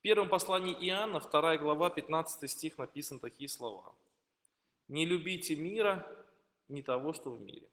первом послании Иоанна, 2 глава, 15 стих, написаны такие слова. «Не любите мира, ни того, что в мире».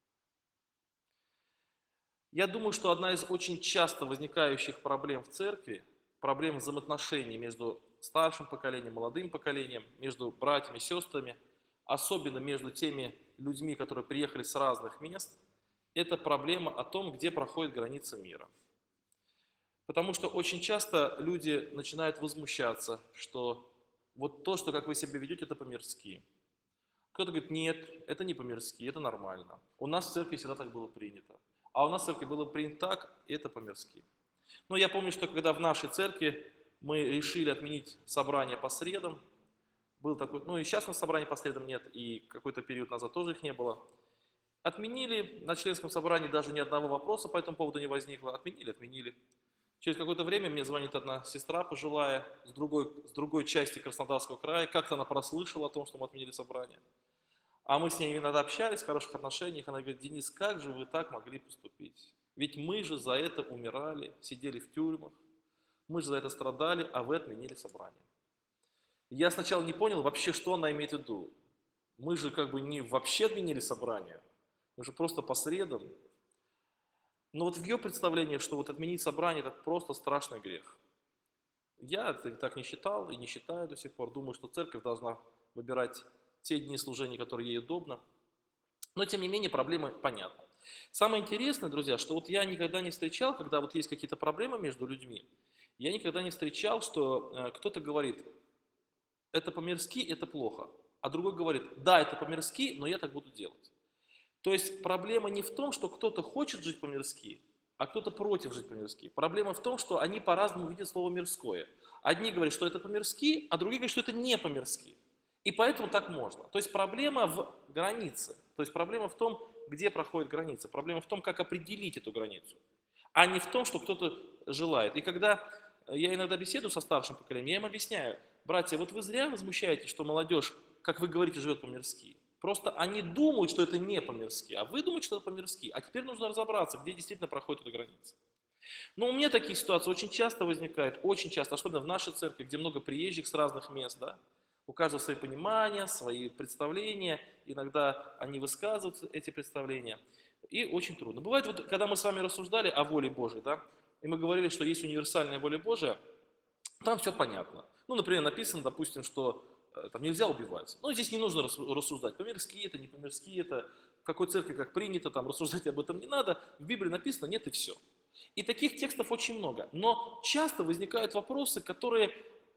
Я думаю, что одна из очень часто возникающих проблем в церкви, проблем взаимоотношений между старшим поколением, молодым поколением, между братьями, сестрами, особенно между теми людьми, которые приехали с разных мест, это проблема о том, где проходит граница мира. Потому что очень часто люди начинают возмущаться, что вот то, что как вы себя ведете, это по-мирски. Кто-то говорит, нет, это не по-мирски, это нормально. У нас в церкви всегда так было принято. А у нас в церкви было принято так, и это по-мирски. Но я помню, что когда в нашей церкви мы решили отменить собрание по средам, был такой, ну и сейчас у нас собраний по средам нет, и какой-то период назад тоже их не было. Отменили, на членском собрании даже ни одного вопроса по этому поводу не возникло. Отменили. Через какое-то время мне звонит одна сестра пожилая с другой части Краснодарского края. Как-то она прослышала о том, что мы отменили собрание. А мы с ней иногда общались в хороших отношениях. Она говорит, Денис, как же вы так могли поступить? Ведь мы же за это умирали, сидели в тюрьмах. Мы же за это страдали, а вы отменили собрание. Я сначала не понял вообще, что она имеет в виду. Мы же как бы не вообще отменили собрание. Мы же просто по средам. Но вот в ее представлении, что вот отменить собрание, это просто страшный грех. Я так не считал и не считаю до сих пор. Думаю, что церковь должна выбирать те дни служения, которые ей удобно. Но, тем не менее, проблемы понятны. Самое интересное, друзья, что вот я никогда не встречал, когда вот есть какие-то проблемы между людьми, я никогда не встречал, что кто-то говорит, это по-мирски, это плохо. А другой говорит, да, это по-мирски, но я так буду делать. То есть проблема не в том, что кто-то хочет жить по-мирски, а кто-то против жить по-мирски. Проблема в том, что они по-разному видят слово «мирское». Одни говорят, что это по-мирски, а другие говорят, что это не по-мирски. И поэтому так можно. То есть проблема в границе. То есть проблема в том, где проходит граница. Проблема в том, как определить эту границу. А не в том, что кто-то желает. И когда я иногда беседую со старшим поколением, я им объясняю, братья, вот вы зря возмущаетесь, что молодежь, как вы говорите, живет по-мирски. Просто они думают, что это не по-мирски, а вы думаете, что это по-мирски. А теперь нужно разобраться, где действительно проходит эта граница. Но у меня такие ситуации очень часто возникают, очень часто, особенно в нашей церкви, где много приезжих с разных мест, да? У каждого свои понимания, свои представления, иногда они высказывают эти представления, и очень трудно. Бывает, вот, когда мы с вами рассуждали о воле Божьей, да, и мы говорили, что есть универсальная воля Божия, там все понятно. Ну, например, написано, допустим, что там нельзя убивать. Но здесь не нужно рассуждать, по-мирски это, не по-мирски это, в какой церкви как принято, там рассуждать об этом не надо. В Библии написано нет и все. И таких текстов очень много. Но часто возникают вопросы, которые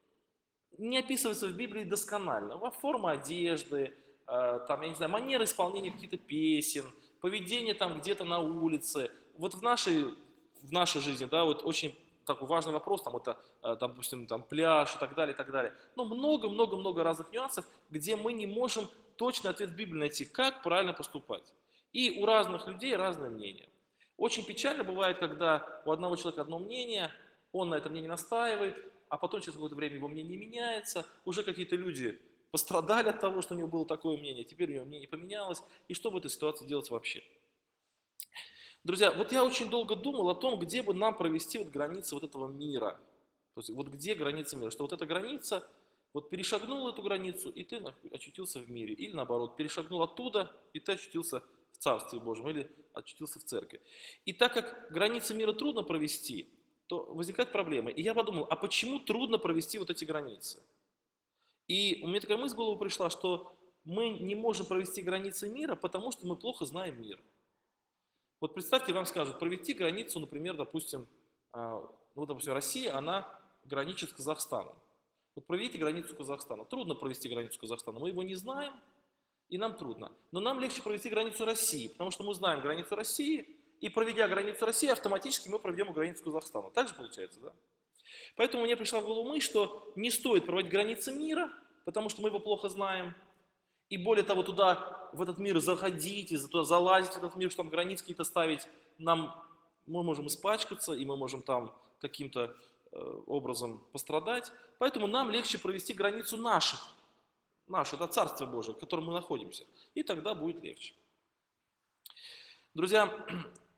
не описываются в Библии досконально. Форма одежды, там, я не знаю, манера исполнения каких-то песен, поведение там где-то на улице. Вот в нашей жизни, да, вот очень такой важный вопрос, там, это, допустим, там, пляж и так далее, и так далее. Но много-много-много разных нюансов, где мы не можем точный ответ в Библии найти, как правильно поступать. И у разных людей разное мнение. Очень печально бывает, когда у одного человека одно мнение, он на этом мнении настаивает, а потом через какое-то время его мнение меняется, уже какие-то люди пострадали от того, что у него было такое мнение, теперь у него мнение поменялось, и что в этой ситуации делать вообще? Друзья, вот я очень долго думал о том, где бы нам провести вот границы вот этого мира. То есть вот где граница мира, что вот эта граница, вот перешагнул эту границу, и ты очутился в мире. Или наоборот, перешагнул оттуда, и ты очутился в Царстве Божьем, или очутился в церкви. И так как границы мира трудно провести, то возникают проблемы. И я подумал, а почему трудно провести вот эти границы? И у меня такая мысль в голову пришла, что мы не можем провести границы мира, потому что мы плохо знаем мир. Вот представьте, вам скажут, провести границу, например, допустим, допустим, Россия, она граничит с Казахстаном. Вот проведите границу Казахстана. Трудно провести границу Казахстана, мы его не знаем, и нам трудно. Но нам легче провести границу России, потому что мы знаем границу России, и проведя границу России, автоматически мы проведем границу Казахстана. Так же получается, да? Поэтому мне пришла в голову мысль, что не стоит проводить границы мира, потому что мы его плохо знаем. И более того, туда, в этот мир заходить, и туда залазить в этот мир, что там границы какие-то ставить, мы можем испачкаться, и мы можем там каким-то образом пострадать. Поэтому нам легче провести границу наше, это Царство Божие, в котором мы находимся. И тогда будет легче. Друзья,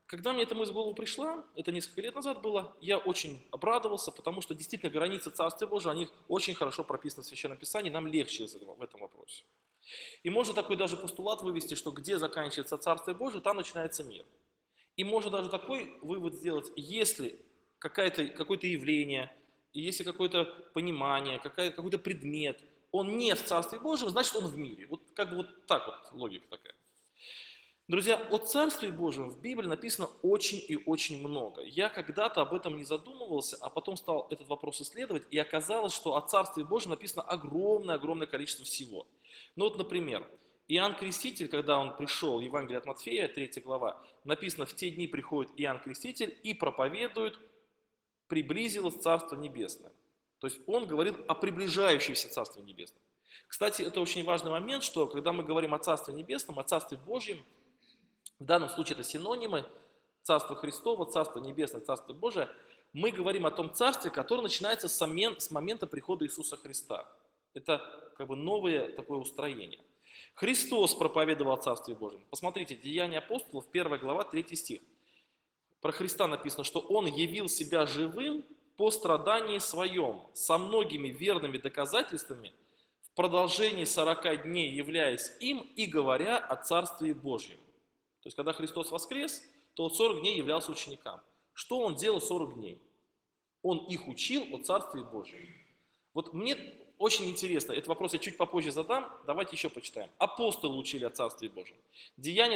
Когда мне эта мысль в голову пришла, это несколько лет назад было, я очень обрадовался, потому что действительно границы Царствия Божьего, они очень хорошо прописаны в Священном Писании, нам легче в этом вопросе. И можно такой даже постулат вывести, что где заканчивается Царствие Божие, там начинается мир. И можно даже такой вывод сделать, если какое-то явление, если какое-то понимание, какой-то предмет, он не в Царстве Божьем, значит он в мире. Вот как бы вот так вот логика такая. Друзья, о Царстве Божьем в Библии написано очень и очень много. Я когда-то об этом не задумывался, а потом стал этот вопрос исследовать, и оказалось, что о Царстве Божьем написано огромное-огромное количество всего. Ну вот, например, Иоанн Креститель, когда он пришел, Евангелие от Матфея, 3 глава, написано, в те дни приходит Иоанн Креститель и проповедует, приблизилось Царство Небесное. То есть он говорит о приближающемся Царстве Небесном. Кстати, это очень важный момент, что когда мы говорим о Царстве Небесном, о Царстве Божьем, в данном случае это синонимы Царство Христово, Царство Небесное, Царство Божие. Мы говорим о том царстве, которое начинается с момента прихода Иисуса Христа. Это как бы новое такое устроение. Христос проповедовал о Царстве Божьем. Посмотрите, Деяния апостолов, 1 глава, 3 стих. Про Христа написано, что Он явил себя живым по страдании Своем, со многими верными доказательствами, в продолжении 40 дней являясь им и говоря о Царстве Божьем. То есть, когда Христос воскрес, то он 40 дней являлся ученикам. Что он делал 40 дней? Он их учил о Царстве Божьем. Вот мне очень интересно, этот вопрос я чуть попозже задам, давайте еще почитаем. Апостолы учили о Царстве Божьем. Деяние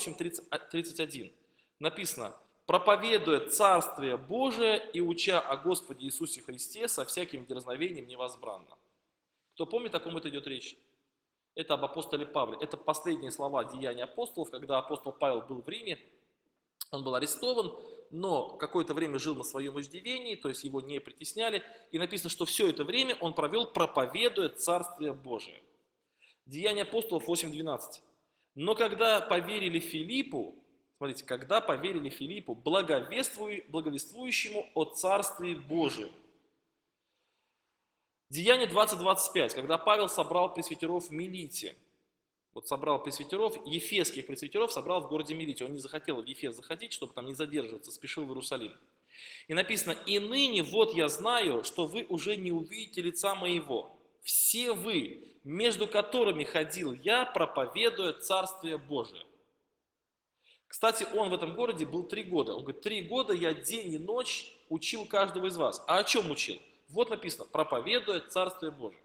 28:31 написано, проповедуя Царствие Божие и уча о Господе Иисусе Христе со всяким дерзновением невозбранно. Кто помнит, о ком это идет речь? Это об апостоле Павле. Это последние слова Деяния апостолов, когда апостол Павел был в Риме, он был арестован, но какое-то время жил на своем иждивении, то есть его не притесняли. И написано, что все это время он провел, проповедуя Царствие Божие. Деяния апостолов 8:12. Но когда поверили Филиппу, смотрите, когда поверили Филиппу, благовествующему о Царстве Божьем. Деяние 20:25, когда Павел собрал пресвитеров в Милите. Вот собрал пресвитеров, ефесских пресвитеров собрал в городе Милите. Он не захотел в Ефес заходить, чтобы там не задерживаться, спешил в Иерусалим. И написано, и ныне вот я знаю, что вы уже не увидите лица моего. Все вы, между которыми ходил я, проповедуя Царствие Божие. Кстати, он в этом городе был 3 года. Он говорит, 3 года я день и ночь учил каждого из вас. А о чем учил? Вот написано, проповедуя Царствие Божие.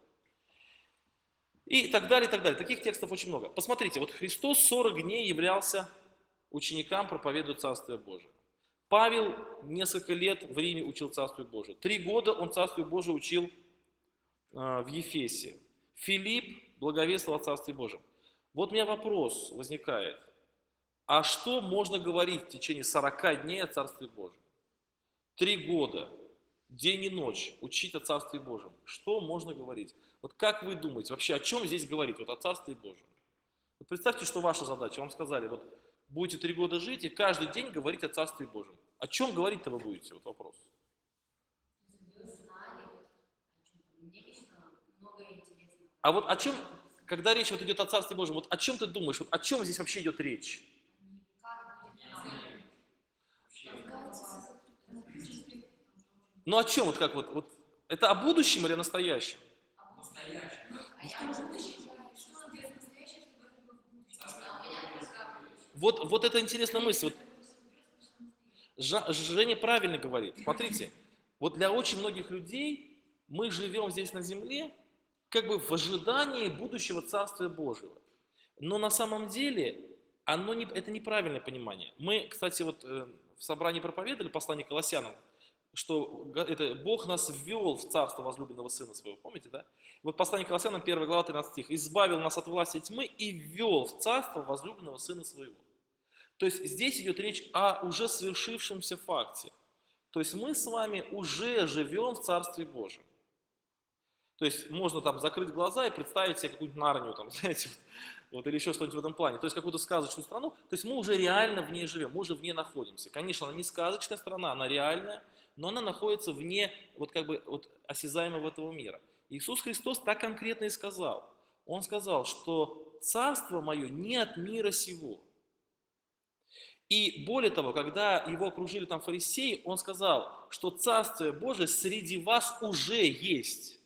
И так далее, и так далее. Таких текстов очень много. Посмотрите, вот Христос 40 дней являлся ученикам, проповедуя Царствие Божие. Павел несколько лет в Риме учил Царствие Божие. 3 года он Царствие Божие учил в Ефесе. Филипп благовествовал о Царстве Божьем. Вот у меня вопрос возникает. А что можно говорить в течение 40 дней о Царстве Божьем? 3 года, день и ночь учить о Царстве Божьем. Что можно говорить? Вот как вы думаете, вообще о чем здесь говорить, вот о Царстве Божьем? Вот представьте, что ваша задача, вам сказали, вот будете 3 года жить и каждый день говорить о Царстве Божьем. О чем говорить-то вы будете? Вот вопрос. А вот о чем, когда речь вот идет о Царстве Божьем, вот о чем ты думаешь, вот о чем здесь вообще идет речь? Ну о чем, вот как вот это о будущем или о настоящем? Вот это интересная мысль. Вот Женя правильно говорит. Смотрите, вот для очень многих людей мы живем здесь на земле как бы в ожидании будущего Царствия Божьего. Но на самом деле это неправильное понимание. Мы, кстати, вот в собрании проповедовали послание Колоссянам, что это Бог нас ввел в царство возлюбленного Сына Своего. Помните, да? Вот послание Колоссянам, 1 глава, 13 стих. «Избавил нас от власти тьмы и ввел в царство возлюбленного Сына Своего». То есть здесь идет речь о уже свершившемся факте. То есть мы с вами уже живем в Царстве Божьем. То есть можно там закрыть глаза и представить себе какую-нибудь Нарнию, там, знаете, вот, или еще что-нибудь в этом плане. То есть какую-то сказочную страну. То есть мы уже реально в ней живем, мы уже в ней находимся. Конечно, она не сказочная страна, она реальная, но она находится вне вот как бы вот осязаемого этого мира. Иисус Христос так конкретно и сказал. Он сказал, что царство мое не от мира сего. И более того, когда его окружили там фарисеи, он сказал, что Царствие Божие среди вас уже есть.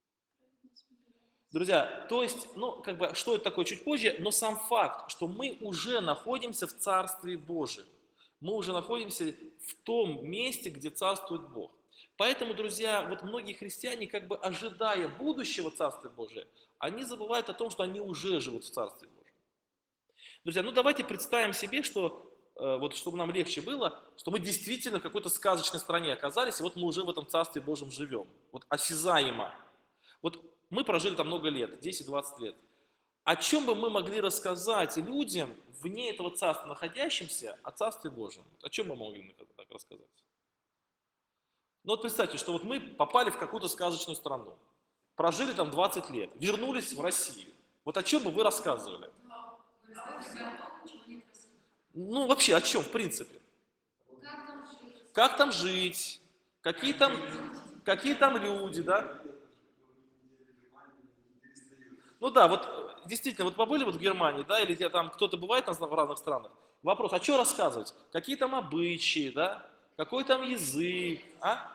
Друзья, то есть, ну, как бы, что это такое чуть позже, но сам факт, что мы уже находимся в Царстве Божьем. Мы уже находимся в том месте, где царствует Бог. Поэтому, друзья, вот многие христиане, как бы ожидая будущего Царствия Божия, они забывают о том, что они уже живут в Царстве Божьем. Друзья, ну давайте представим себе, что, вот чтобы нам легче было, что мы действительно в какой-то сказочной стране оказались, и вот мы уже в этом Царстве Божьем живем. Вот осязаемо. Вот мы прожили там много лет, 10-20 лет. О чем бы мы могли рассказать людям, вне этого царства находящимся, о Царстве Божьем? О чем мы могли так рассказать? Ну вот представьте, что вот мы попали в какую-то сказочную страну, прожили там 20 лет, вернулись в Россию. Вот о чем бы вы рассказывали? Ну вообще о чем, в принципе? Как там жить? Какие там, какие там люди, да? Ну да, вот действительно, вот побыли вот в Германии, да, или там кто-то бывает в разных странах. Вопрос, а что рассказывать? Какие там обычаи, да? Какой там язык, а?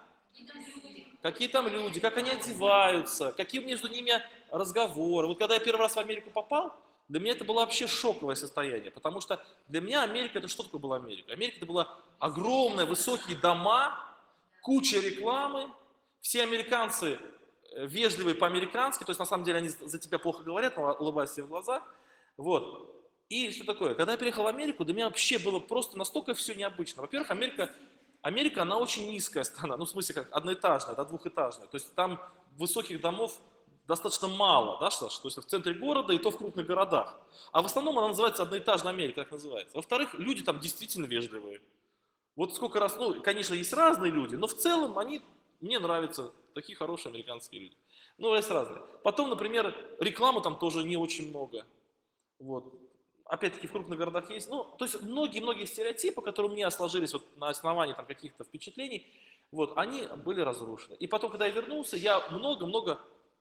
Какие там люди, как они одеваются, какие между ними разговоры. Вот когда я первый раз в Америку попал, для меня это было вообще шоковое состояние, потому что для меня Америка, это что такое была Америка? Америка это была огромные высокие дома, куча рекламы, все американцы вежливые по-американски, то есть на самом деле они за тебя плохо говорят, но улыбаются тебе в глаза. Вот. И что такое? Когда я приехал в Америку, для меня вообще было просто настолько все необычно. Во-первых, Америка, она очень низкая страна, ну в смысле как одноэтажная, да, двухэтажная. То есть там высоких домов достаточно мало, да, Саш? То есть в центре города и то в крупных городах. А в основном она называется одноэтажная Америка, так называется. Во-вторых, люди там действительно вежливые. Вот сколько раз, ну, конечно, есть разные люди, но в целом мне нравятся такие хорошие американские люди. Ну, есть разные. Потом, например, рекламы там тоже не очень много. Вот. Опять-таки в крупных городах есть. Ну, то есть многие-многие стереотипы, которые у меня сложились вот на основании там каких-то впечатлений, вот, они были разрушены. И потом, когда я вернулся, я много-много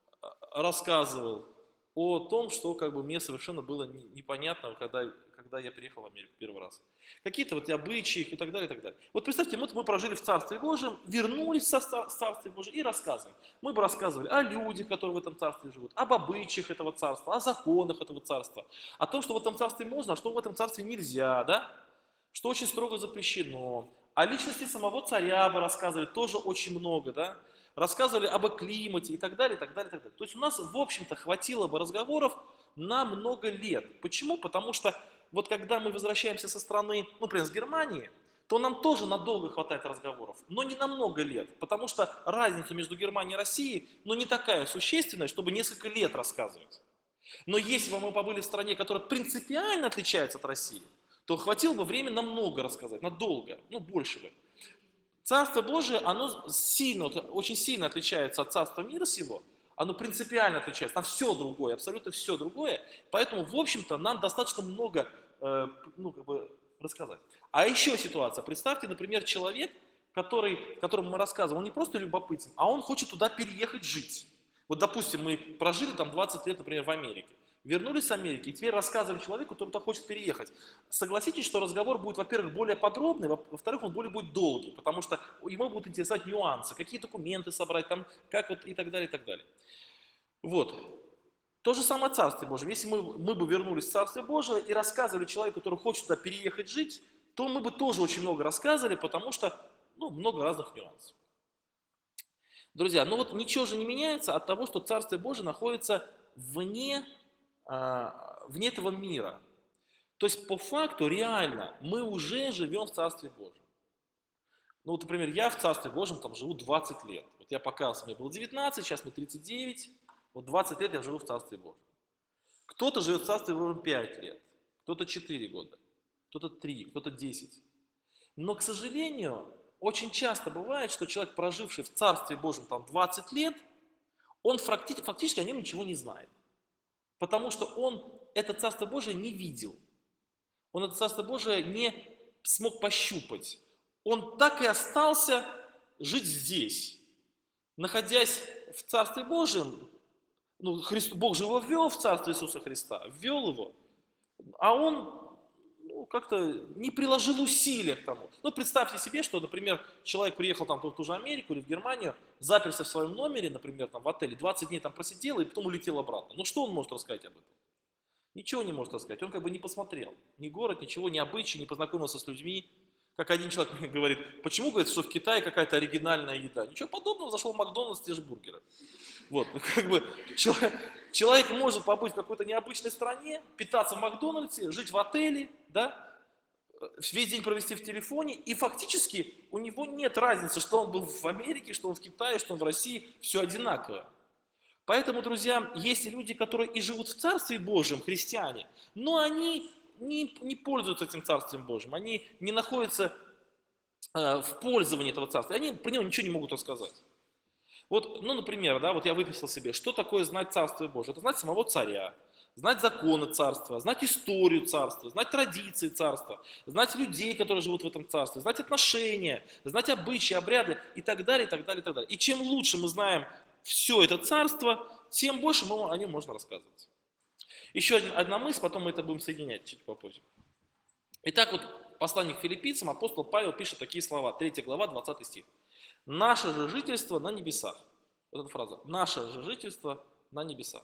рассказывал о том, что как бы мне совершенно было непонятно, когда я приехал в Америку первый раз. Какие-то вот обычаи и так далее, и так далее. Вот представьте, мы прожили в Царстве Божьем, вернулись в Царстве Божьем и рассказываем. Мы бы рассказывали о людях, которые в этом Царстве живут, об обычаях этого Царства, о законах этого Царства, о том, что в этом Царстве можно, а что в этом Царстве нельзя, да? Что очень строго запрещено. О личности самого царя бы рассказывали тоже очень много, да? Рассказывали об климате и так далее, и так далее, и так далее. То есть у нас, в общем-то, хватило бы разговоров на много лет. Почему? Потому что вот когда мы возвращаемся со страны, ну, например, с Германии, то нам тоже надолго хватает разговоров, но не на много лет, потому что разница между Германией и Россией, ну, не такая существенная, чтобы несколько лет рассказывать. Но если бы мы побыли в стране, которая принципиально отличается от России, то хватило бы времени намного рассказать, надолго, ну, больше бы. Царство Божие, оно сильно, очень сильно отличается от царства мира сего, оно принципиально отличается, там все другое, абсолютно все другое, поэтому, в общем-то, нам достаточно много, ну, как бы, рассказать. А еще ситуация, представьте, например, человек, которому мы рассказываем, он не просто любопытен, а он хочет туда переехать жить. Вот, допустим, мы прожили там 20 лет, например, в Америке, вернулись с Америки, и теперь рассказываем человеку, который хочет переехать. Согласитесь, что разговор будет, во-первых, более подробный, во-вторых, он более будет долгий, потому что ему будут интересовать нюансы, какие документы собрать, там, как вот и так далее, и так далее. Вот. То же самое в Царстве Божьем. Если мы бы вернулись в Царствие Божие и рассказывали человеку, который хочет туда переехать жить, то мы бы тоже очень много рассказывали, потому что, ну, много разных нюансов. Друзья, ну вот ничего же не меняется от того, что Царствие Божие находится вне этого мира. То есть по факту реально мы уже живем в Царстве Божьем. Ну вот, например, я в Царстве Божьем там живу 20 лет. Вот я покаялся, мне было 19, сейчас мне 39, вот 20 лет я живу в Царстве Божьем. Кто-то живет в Царстве Божьем 5 лет, кто-то 4 года, кто-то 3, кто-то 10. Но, к сожалению, очень часто бывает, что человек, проживший в Царстве Божьем там 20 лет, он фактически о нем ничего не знает. Потому что он это Царство Божие не видел. Он это Царство Божие не смог пощупать. Он так и остался жить здесь. Находясь в Царстве Божьем, ну, Бог же его ввел в Царство Иисуса Христа, ввел его, а он как-то не приложил усилия к тому. Ну, представьте себе, что, например, человек приехал там в ту же Америку или в Германию, заперся в своем номере, например, там в отеле, 20 дней там просидел и потом улетел обратно. Ну, что он может рассказать об этом? Ничего не может рассказать. Он как бы не посмотрел. Ни город, ничего, ни обычаи, не познакомился с людьми. Как один человек мне говорит, почему, говорит, что в Китае какая-то оригинальная еда? Ничего подобного, зашел в Макдональдс, те же бургеры. Вот, как бы человек может побыть в какой-то необычной стране, питаться в Макдональдсе, жить в отеле, да, весь день провести в телефоне, и фактически у него нет разницы, что он был в Америке, что он в Китае, что он в России, все одинаково. Поэтому, друзья, есть люди, которые и живут в Царстве Божьем, христиане, но они не пользуются этим Царствием Божьим, они не находятся в пользовании этого Царства, они про него ничего не могут рассказать. Вот, ну, например, да, вот я выписал себе, что такое знать Царствие Божие? Это знать самого царя, знать законы царства, знать историю царства, знать традиции царства, знать людей, которые живут в этом царстве, знать отношения, знать обычаи, обряды и так далее, и так далее, и так далее. И чем лучше мы знаем все это царство, тем больше о нем можно рассказывать. Еще одна мысль, потом мы это будем соединять чуть попозже. Итак, вот послание к филиппийцам, апостол Павел пишет такие слова, 3 глава, 20 стих. «Наше же жительство на небесах». Вот эта фраза. «Наше же жительство на небесах».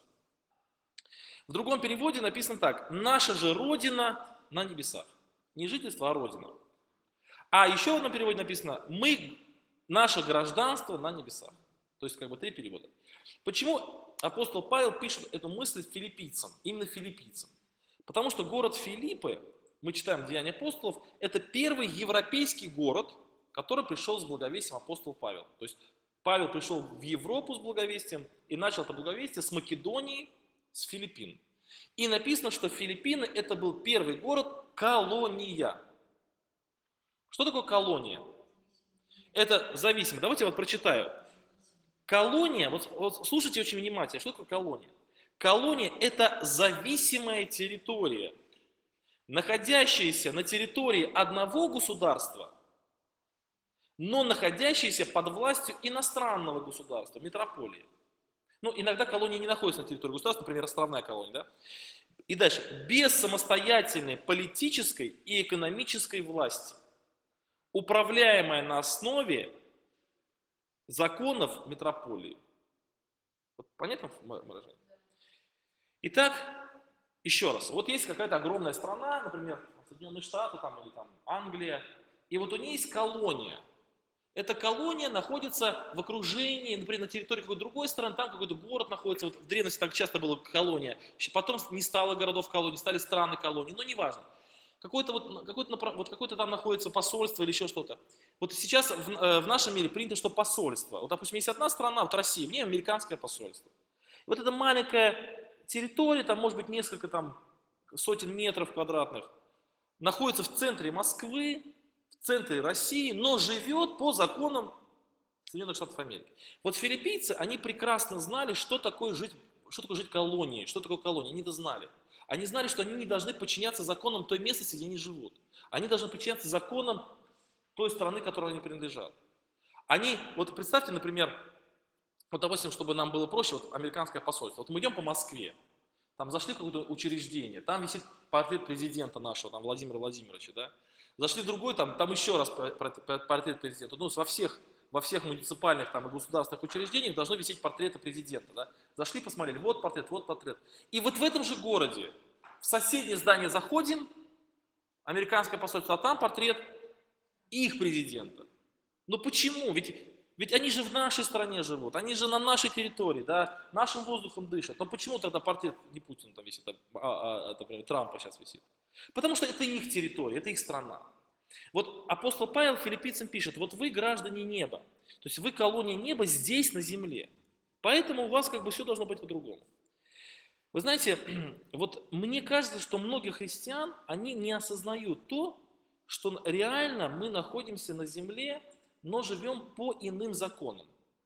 В другом переводе написано так. «Наша же Родина на небесах». Не жительство, а Родина. А еще в одном переводе написано «Наше гражданство на небесах». То есть как бы 3 перевода. Почему апостол Павел пишет эту мысль филиппийцам, именно филиппийцам? Потому что город Филиппы, мы читаем Деяния апостолов, это первый европейский город, который пришел с благовестием апостол Павел. То есть Павел пришел в Европу с благовестием и начал это благовестие с Македонии, с Филиппин. И написано, что Филиппины это был первый город-колония. Что такое колония? Это зависимо. Давайте я вот прочитаю. Колония, вот слушайте очень внимательно, что такое колония? Колония – это зависимая территория, находящаяся на территории одного государства, но находящаяся под властью иностранного государства, метрополии. Ну, иногда колония не находится на территории государства, например, островная колония, да? И дальше. Без самостоятельной политической и экономической власти, управляемая на основе законов метрополии. Вот понятно выражение? Итак, еще раз. Вот есть какая-то огромная страна, например, Соединенные Штаты там, или там Англия, и вот у нее есть колония. Эта колония находится в окружении, например, на территории какой-то другой страны, там какой-то город находится. Вот в древности так часто была колония. Потом не стало городов колоний, стали страны колонии, но неважно. Какое-то там находится посольство или еще что-то. Вот сейчас в нашем мире принято, что посольство. Вот, допустим, есть одна страна, вот Россия, в ней американское посольство. И вот эта маленькая территория, там может быть несколько там сотен метров квадратных, находится в центре Москвы, в центре России, но живет по законам Соединенных Штатов Америки. Вот филиппийцы, они прекрасно знали, что такое жить колонией, что такое колония, они это знали. Они знали, что они не должны подчиняться законам той местности, где они живут. Они должны подчиняться законам той страны, которой они принадлежат. Вот представьте, например, вот допустим, чтобы нам было проще, вот американское посольство. Вот мы идем по Москве, там зашли в какое-то учреждение, там висит портрет президента нашего, там Владимира Владимировича, да? Зашли в другой, там еще раз портрет президента. Ну, во всех муниципальных там, и государственных учреждениях должны висеть портреты президента. Да? Зашли, посмотрели, вот портрет, вот портрет. И вот в этом же городе, в соседнее здание заходим, американское посольство, а там портрет их президента. Но почему? Ведь они же в нашей стране живут, они же на нашей территории, да, нашим воздухом дышат. Но почему тогда портрет не Путина там висит, например, Трампа сейчас висит? Потому что это их территория, это их страна. Вот апостол Павел филиппийцам пишет, вот вы граждане неба, то есть вы колония неба здесь на земле. Поэтому у вас как бы все должно быть по-другому. Вы знаете, вот мне кажется, что многие христиан, они не осознают то, что реально мы находимся на земле, но живем по иным законам.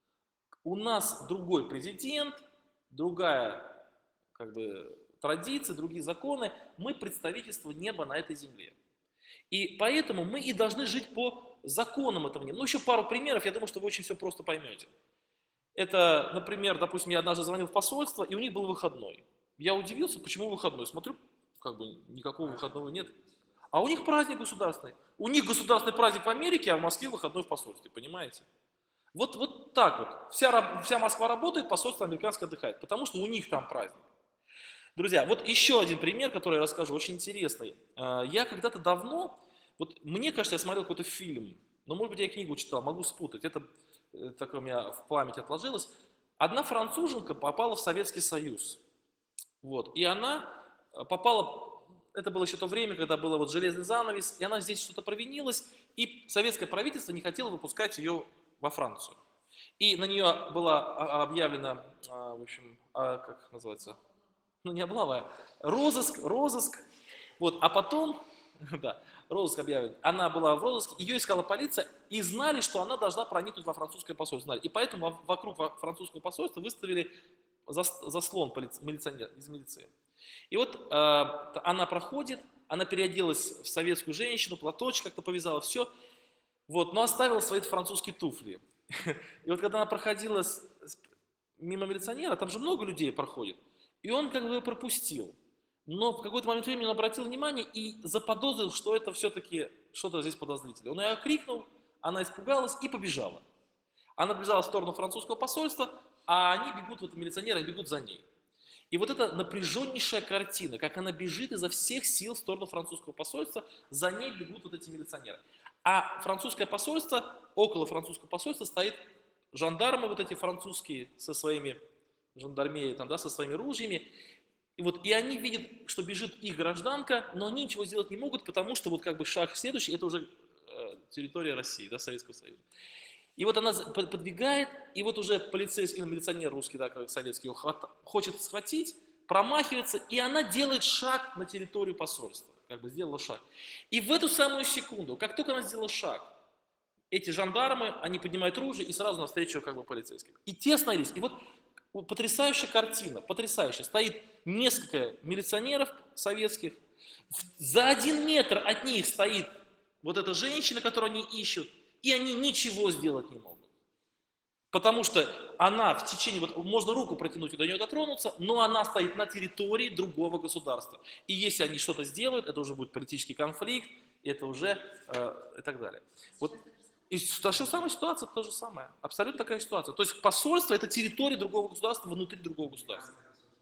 У нас другой президент, другая как бы традиция, другие законы, мы представительство неба на этой земле. И поэтому мы и должны жить по законам этого неба. Ну, еще пару примеров, я думаю, что вы очень все просто поймете. Это, например, допустим, я однажды звонил в посольство, и у них был выходной. Я удивился, почему выходной. Смотрю, как бы никакого выходного нет. А у них праздник государственный. У них государственный праздник в Америке, а в Москве выходной в посольстве, понимаете? Вот так вот. Вся Москва работает, посольство американское отдыхает, потому что у них там праздник. Друзья, вот еще один пример, который я расскажу, очень интересный. Я когда-то давно, вот мне кажется, я смотрел какой-то фильм, но может быть я книгу читал, могу спутать, это такое у меня в памяти отложилось. Одна француженка попала в Советский Союз, вот, и она попала, это было еще то время, когда было вот железный занавес, и она здесь что-то провинилась, и советское правительство не хотело выпускать ее во Францию. И на нее была объявлена, в общем, как называется, ну не облава, розыск, вот, а потом, да, розыск объявлен, она была в розыске, ее искала полиция, и знали, что она должна проникнуть во французское посольство, знали. И поэтому вокруг французского посольства выставили заслон милиционер из милиции. И вот она проходит, она переоделась в советскую женщину, платочек как-то повязала, все, вот, но оставила свои французские туфли. И вот когда она проходила мимо милиционера, там же много людей проходит, и он как бы ее пропустил. Но в какой-то момент времени он обратил внимание и заподозрил, что это все-таки что-то здесь подозрительное. Он ее окрикнул, она испугалась и побежала. Она побежала в сторону французского посольства, а они бегут, вот милиционеры бегут за ней. И вот это напряженнейшая картина, как она бежит изо всех сил в сторону французского посольства, за ней бегут вот эти милиционеры. А французское посольство, около французского посольства стоит жандармы вот эти французские со своими жандармерией, там, да, со своими ружьями. И они видят, что бежит их гражданка, но они ничего сделать не могут, потому что вот как бы шаг следующий, это уже территория России, да, Советского Союза. И вот она подбегает, и вот уже полицейский, милиционер русский, да, как советский, его хочет схватить, промахивается, и она делает шаг на территорию посольства, как бы сделала шаг. И в эту самую секунду, как только она сделала шаг, эти жандармы, они поднимают ружье и сразу навстречу как бы полицейским. И те остановились. И вот потрясающая картина, потрясающая. Стоит несколько милиционеров советских, за 1 метр от них стоит вот эта женщина, которую они ищут, и они ничего сделать не могут. Потому что она в течение, вот можно руку протянуть и до нее дотронуться, но она стоит на территории другого государства. И если они что-то сделают, это уже будет политический конфликт, это уже и так далее. Вот. И та же самая ситуация, то же самое. Абсолютно такая ситуация. То есть посольство – это территория другого государства внутри другого государства.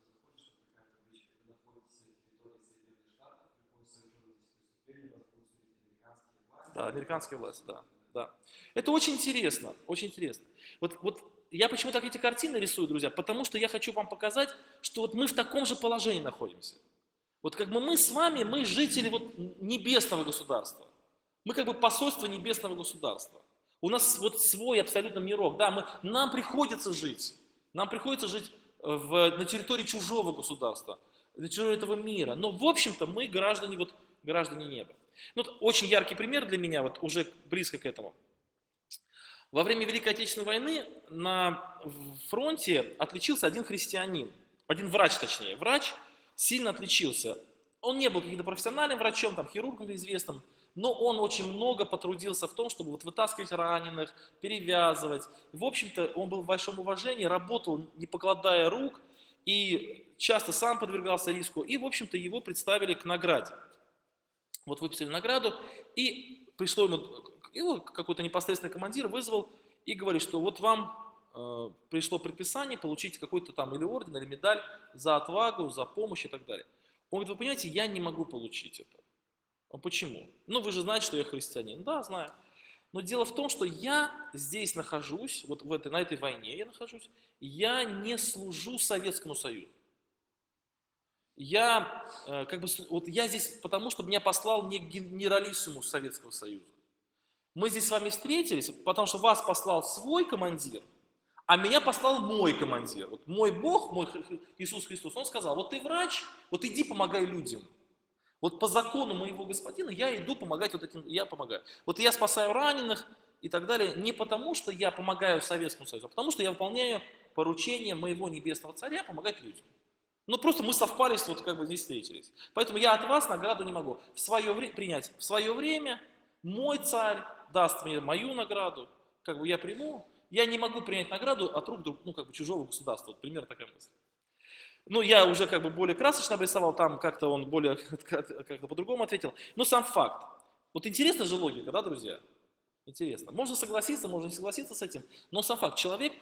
Да, американские власти, да, да. Это очень интересно, очень интересно. Вот я почему так эти картины рисую, друзья? Потому что я хочу вам показать, что вот мы в таком же положении находимся. Вот как бы мы с вами, мы жители вот небесного государства. Мы как бы посольство небесного государства. У нас вот свой абсолютно мирок. Да, нам приходится жить. Нам приходится жить на территории чужого государства, на территории этого мира. Но в общем-то мы граждане неба. Ну, очень яркий пример для меня, вот уже близко к этому. Во время Великой Отечественной войны на фронте отличился один христианин, один врач точнее. Врач сильно отличился. Он не был каким-то профессиональным врачом, там, хирургом известным, но он очень много потрудился в том, чтобы вот вытаскивать раненых, перевязывать. В общем-то, он был в большом уважении, работал, не покладая рук, и часто сам подвергался риску. И, в общем-то, его представили к награде. Вот выписали награду, и пришло ему, какой-то непосредственный командир вызвал и говорит, что вот вам пришло предписание получить какой-то там или орден, или медаль за отвагу, за помощь и так далее. Он говорит, вы понимаете, я не могу получить это. А почему? Ну, вы же знаете, что я христианин. Да, знаю. Но дело в том, что я здесь нахожусь, вот на этой войне я нахожусь, я не служу Советскому Союзу. Я здесь потому, что меня послал не генералиссимус Советского Союза. Мы здесь с вами встретились, потому что вас послал свой командир, а меня послал мой командир. Вот мой Бог, мой Иисус Христос, Он сказал, вот ты врач, вот иди помогай людям. Вот по закону моего господина я иду помогать вот этим, я помогаю. Вот я спасаю раненых и так далее, не потому, что я помогаю Советскому Союзу, а потому, что я выполняю поручение моего небесного царя помогать людям. Ну, просто мы совпали, вот как бы здесь встретились. Поэтому я от вас награду не могу принять. В свое время мой царь даст мне мою награду, как бы я приму. Я не могу принять награду от рук чужого государства. Вот примерно такая мысль. Ну, я уже как бы более красочно обрисовал, там как-то он более как-то по-другому ответил. Но сам факт. Вот интересна же логика, да, друзья? Интересно. Можно согласиться, можно не согласиться с этим, но сам факт. Человек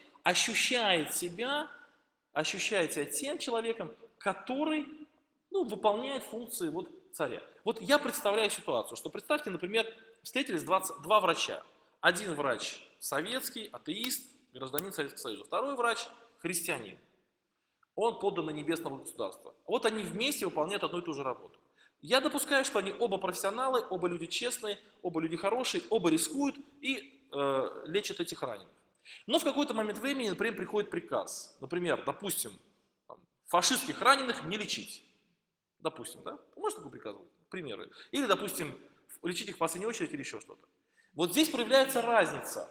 ощущает себя тем человеком, который, ну, выполняет функции вот царя. Вот я представляю ситуацию, что представьте, например, встретились два врача. Один врач советский, атеист, гражданин Советского Союза. Второй врач христианин. Он подданный небесного государства. Вот они вместе выполняют одну и ту же работу. Я допускаю, что они оба профессионалы, оба люди честные, оба люди хорошие, оба рискуют и лечат этих раненых. Но в какой-то момент времени, например, приходит приказ. Например, допустим, фашистских раненых не лечить. Допустим, да? Может такой приказ быть? Примеры. Или, допустим, лечить их в последнюю очередь или еще что-то. Вот здесь проявляется разница.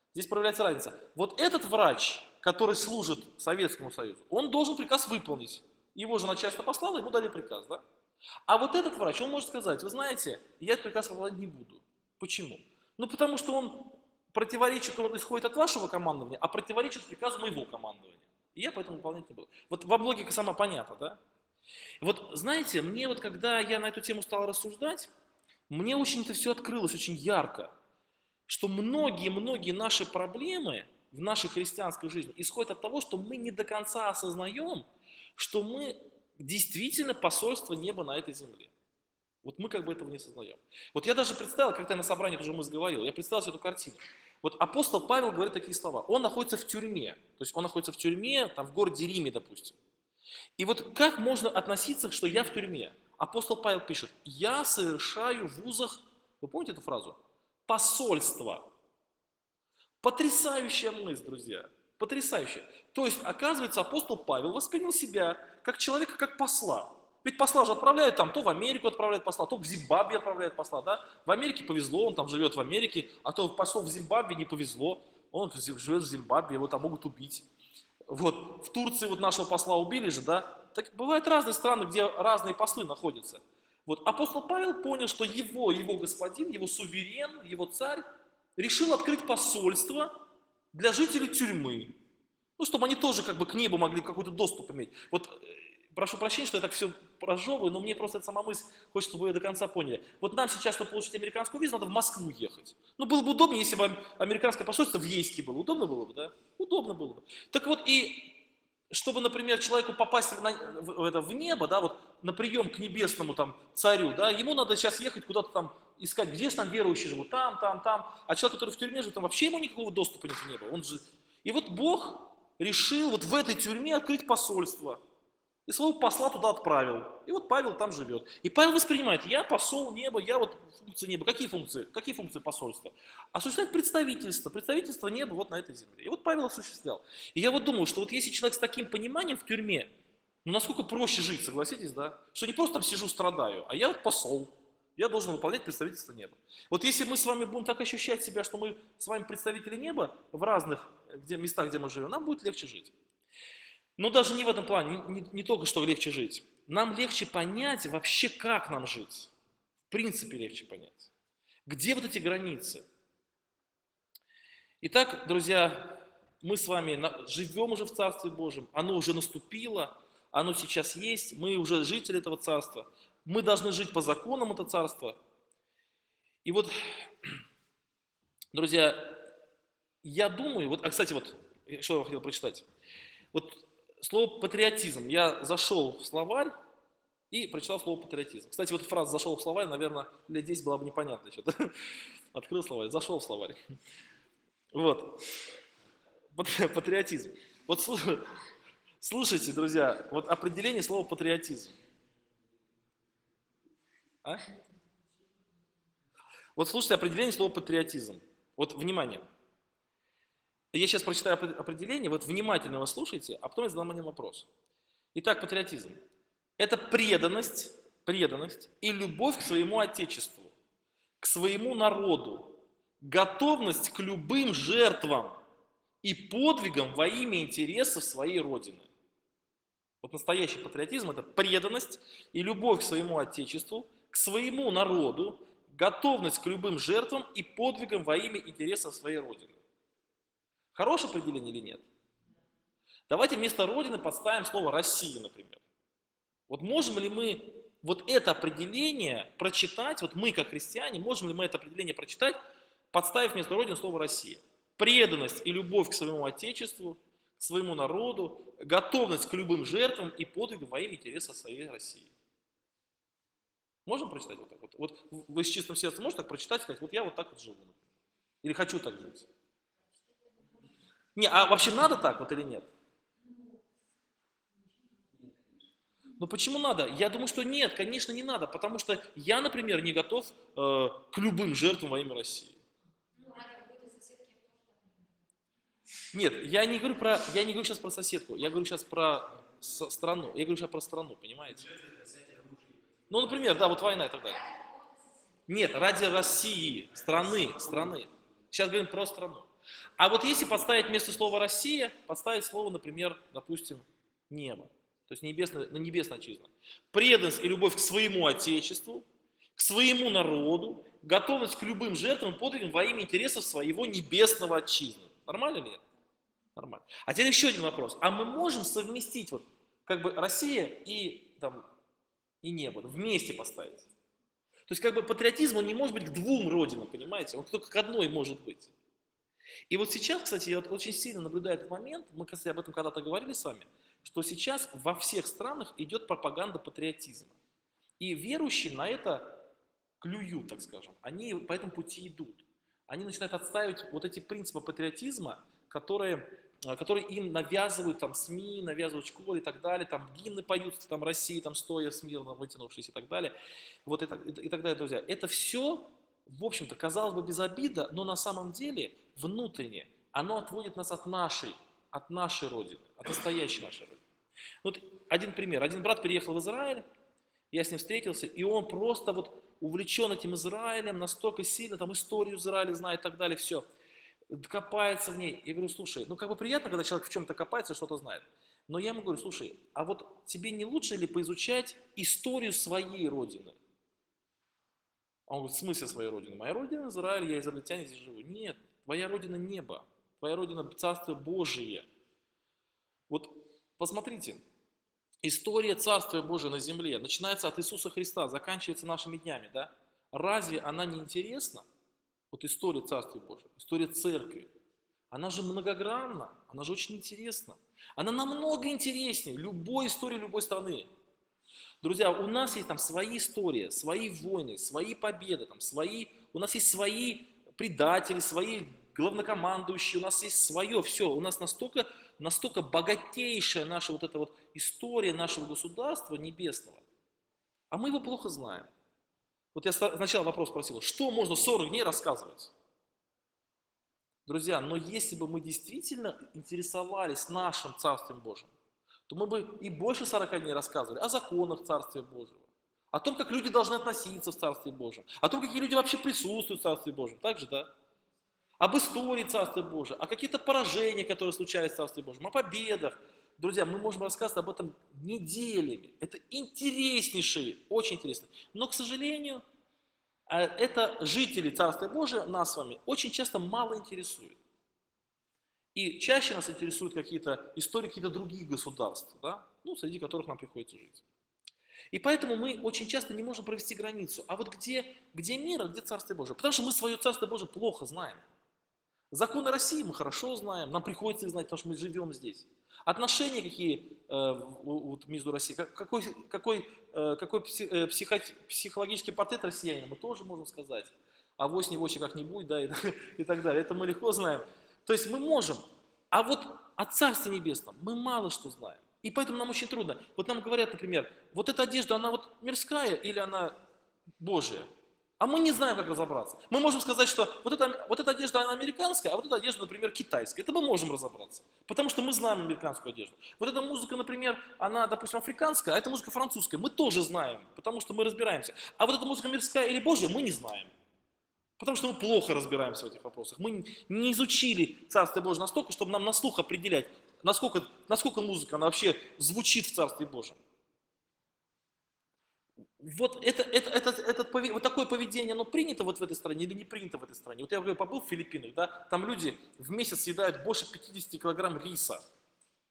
Вот этот врач, который служит Советскому Союзу, он должен приказ выполнить. Его же начальство послало, ему дали приказ, да? А вот этот врач, он может сказать, вы знаете, я этот приказ выполнять не буду. Почему? Ну, потому что он исходит от вашего командования, а противоречит приказу моего командования. И я поэтому выполнять не буду. Вот вам логика сама понятна, да? Вот знаете, мне вот когда я на эту тему стал рассуждать, мне очень это все открылось, очень ярко, что многие наши проблемы в нашей христианской жизни исходят от того, что мы не до конца осознаем, что мы действительно посольство неба на этой земле. Вот мы как бы этого не осознаем. Вот я даже представил, когда на собрании тоже мы говорил, я представил себе эту картину. Вот апостол Павел говорит такие слова. Он находится в тюрьме. То есть он находится в тюрьме, там в городе Риме, допустим. И вот как можно относиться, что я в тюрьме? Апостол Павел пишет, я совершаю в вузах, вы помните эту фразу? Посольство. Потрясающая мысль, друзья. Потрясающая. То есть, оказывается, апостол Павел воспринял себя как человека, как посла. Ведь посла же отправляют там, то в Америку отправляют посла, то в Зимбабве отправляют посла, да? В Америке повезло, он там живет в Америке, а то посол в Зимбабве не повезло, он живет в Зимбабве, его там могут убить. Вот, в Турции вот нашего посла убили же, да? Так бывают разные страны, где разные послы находятся. Вот апостол Павел понял, что его господин, его суверен, его царь решил открыть посольство для жителей тюрьмы. Ну, чтобы они тоже как бы к небу могли какой-то доступ иметь. Вот, прошу прощения, что я так все прожевываю, но мне просто эта сама мысль, хочется, чтобы вы ее до конца поняли. Вот нам сейчас, чтобы получить американскую визу, надо в Москву ехать. Ну, было бы удобнее, если бы американское посольство в Ейске было. Удобно было бы, да? Удобно было бы. Так вот, и чтобы, например, человеку попасть в небо, да, вот на прием к небесному там царю, да, ему надо сейчас ехать куда-то там искать, где же там верующие живут, там. А человек, который в тюрьме живет, там вообще ему никакого доступа нет в небо. Он же... И вот Бог решил вот в этой тюрьме открыть посольство. И своего посла туда отправил. И вот Павел там живет. И Павел воспринимает, я посол неба, я вот функции неба. Какие функции? Какие функции посольства? Осуществлять представительство неба вот на этой земле. И вот Павел осуществлял. И я вот думаю, что вот если человек с таким пониманием в тюрьме, ну насколько проще жить, согласитесь, да? Что не просто там сижу, страдаю, а я вот посол. Я должен выполнять представительство неба. Вот если мы с вами будем так ощущать себя, что мы с вами представители неба в разных местах, где мы живем, нам будет легче жить. Но даже не в этом плане, не только что легче жить. Нам легче понять вообще, как нам жить. В принципе, легче понять. Где вот эти границы? Итак, друзья, мы с вами живем уже в Царстве Божьем. Оно уже наступило, оно сейчас есть. Мы уже жители этого Царства. Мы должны жить по законам этого Царства. И вот, друзья, я думаю, вот, кстати, вот, что я хотел прочитать. Вот слово патриотизм. Я зашел в словарь и прочитал слово патриотизм. Кстати, вот эта фраза «зашел в словарь», наверное, лет 10 была бы непонятна еще. Да? Открыл словарь, зашел в словарь. Вот. Патриотизм. Вот слушайте, друзья, вот определение слова патриотизм. А? Вот слушайте определение слова патриотизм. Вот внимание. Я сейчас прочитаю определение, вот внимательно его слушайте, а потом я задам один вопрос. Итак, патриотизм. Это преданность и любовь к своему Отечеству, к своему народу, готовность к любым жертвам и подвигам во имя интересов своей Родины. Вот настоящий патриотизм – это преданность и любовь к своему Отечеству, к своему народу, готовность к любым жертвам и подвигам во имя интересов своей Родины. Хорошее определение или нет? Давайте вместо Родины подставим слово Россия, например. Вот можем ли мы вот это определение прочитать, вот мы как христиане, можем ли мы это определение прочитать, подставив вместо Родины слово Россия? Преданность и любовь к своему Отечеству, к своему народу, готовность к любым жертвам и подвигам во имя интереса своей России. Можем прочитать вот так вот? Вот вы с чистым сердцем можете так прочитать и сказать, вот я вот так вот живу, например. Или хочу так жить? Не, а вообще надо так вот или нет? Ну почему надо? Я думаю, что нет, конечно, не надо, потому что я, например, не готов к любым жертвам во имя России. Нет, я не говорю сейчас про соседку, я говорю сейчас про страну, я говорю сейчас про страну, понимаете? Ну, например, да, вот война и так далее. Нет, ради России, страны. Сейчас говорим про страну. А вот если подставить вместо слова «Россия», подставить слово, например, допустим, «небо», то есть небесная отчизна. Преданность и любовь к своему Отечеству, к своему народу, готовность к любым жертвам и подвигам во имя интересов своего небесного отчизны. Нормально или нет? Нормально. А теперь еще один вопрос. А мы можем совместить вот как бы Россия и небо, вместе поставить? То есть как бы патриотизм, он не может быть к двум родинам, понимаете? Он только к одной может быть. И вот сейчас, кстати, я вот очень сильно наблюдаю этот момент, мы, кстати, об этом когда-то говорили с вами, что сейчас во всех странах идет пропаганда патриотизма. И верующие на это клюют, так скажем. Они по этому пути идут. Они начинают отстаивать вот эти принципы патриотизма, которые им навязывают там СМИ, навязывают школы и так далее, там гимны поются, там России, там стоя смирно вытянувшись и так далее. Вот и так далее, друзья. Это все, в общем-то, казалось бы, без обида, но на самом деле внутренне оно отводит нас от нашей Родины, от настоящей нашей Родины. Вот один пример. Один брат переехал в Израиль, я с ним встретился, и он просто вот увлечен этим Израилем, настолько сильно, там историю Израиля знает и так далее, все. Копается в ней. Я говорю, слушай, ну как бы приятно, когда человек в чем-то копается, что-то знает. Но я ему говорю, слушай, а вот тебе не лучше ли поизучать историю своей родины? А он говорит, в смысле своей родины? Моя родина Израиль, я израильтянин, здесь живу. Нет, твоя родина небо, твоя родина Царство Божие. Вот посмотрите, история Царствия Божия на земле начинается от Иисуса Христа, заканчивается нашими днями, да? Разве она не интересна? Вот история Царствия Божия, история Церкви, она же многогранна, она же очень интересна. Она намного интереснее любой истории любой страны. Друзья, у нас есть там свои истории, свои войны, свои победы, у нас есть свои предатели, свои главнокомандующие, у нас есть свое все. У нас настолько богатейшая наша вот эта вот история нашего государства небесного, а мы его плохо знаем. Вот я сначала вопрос спросил, что можно 40 дней рассказывать? Друзья, но если бы мы действительно интересовались нашим Царствием Божьим, то мы бы и больше 40 дней рассказывали о законах Царствия Божьего, о том, как люди должны относиться в Царстве Божьем, о том, какие люди вообще присутствуют в Царстве Божьем, так же, да? Об истории Царствия Божьего, о каких-то поражениях, которые случались в Царстве Божьем, о победах. Друзья, мы можем рассказывать об этом неделями. Это интереснейшие, очень интересно. Но, к сожалению, это жители Царствия Божия, нас с вами, очень часто мало интересует. И чаще нас интересуют какие-то истории каких-то других государств, да? Ну, среди которых нам приходится жить. И поэтому мы очень часто не можем провести границу. А вот где мир, а где Царствие Божие? Потому что мы свое Царствие Божие плохо знаем. Законы России мы хорошо знаем, нам приходится их знать, потому что мы живем здесь. Отношения какие между Россией, какой психологический портрет россиянина, мы тоже можем сказать. Авось не вось как-нибудь, да, и так далее. Это мы легко знаем. То есть мы можем, а вот о Царстве Небесном мы мало что знаем. И поэтому нам очень трудно. Вот нам говорят, например, вот эта одежда, она вот мирская или она Божия? А мы не знаем, как разобраться. Мы можем сказать, что вот эта одежда, она американская, а вот эта одежда, например, китайская. Это мы можем разобраться, потому что мы знаем американскую одежду. Вот эта музыка, например, она, допустим, африканская, а эта музыка французская. Мы тоже знаем, потому что мы разбираемся. А вот эта музыка мирская или Божья, мы не знаем. Потому что мы плохо разбираемся в этих вопросах. Мы не изучили Царствие Божие настолько, чтобы нам на слух определять, насколько музыка она вообще звучит в Царстве Божьем. Вот вот такое поведение, оно принято вот в этой стране или не принято в этой стране? Вот я говорю, побыл в Филиппинах, да, там люди в месяц съедают больше 50 килограмм риса.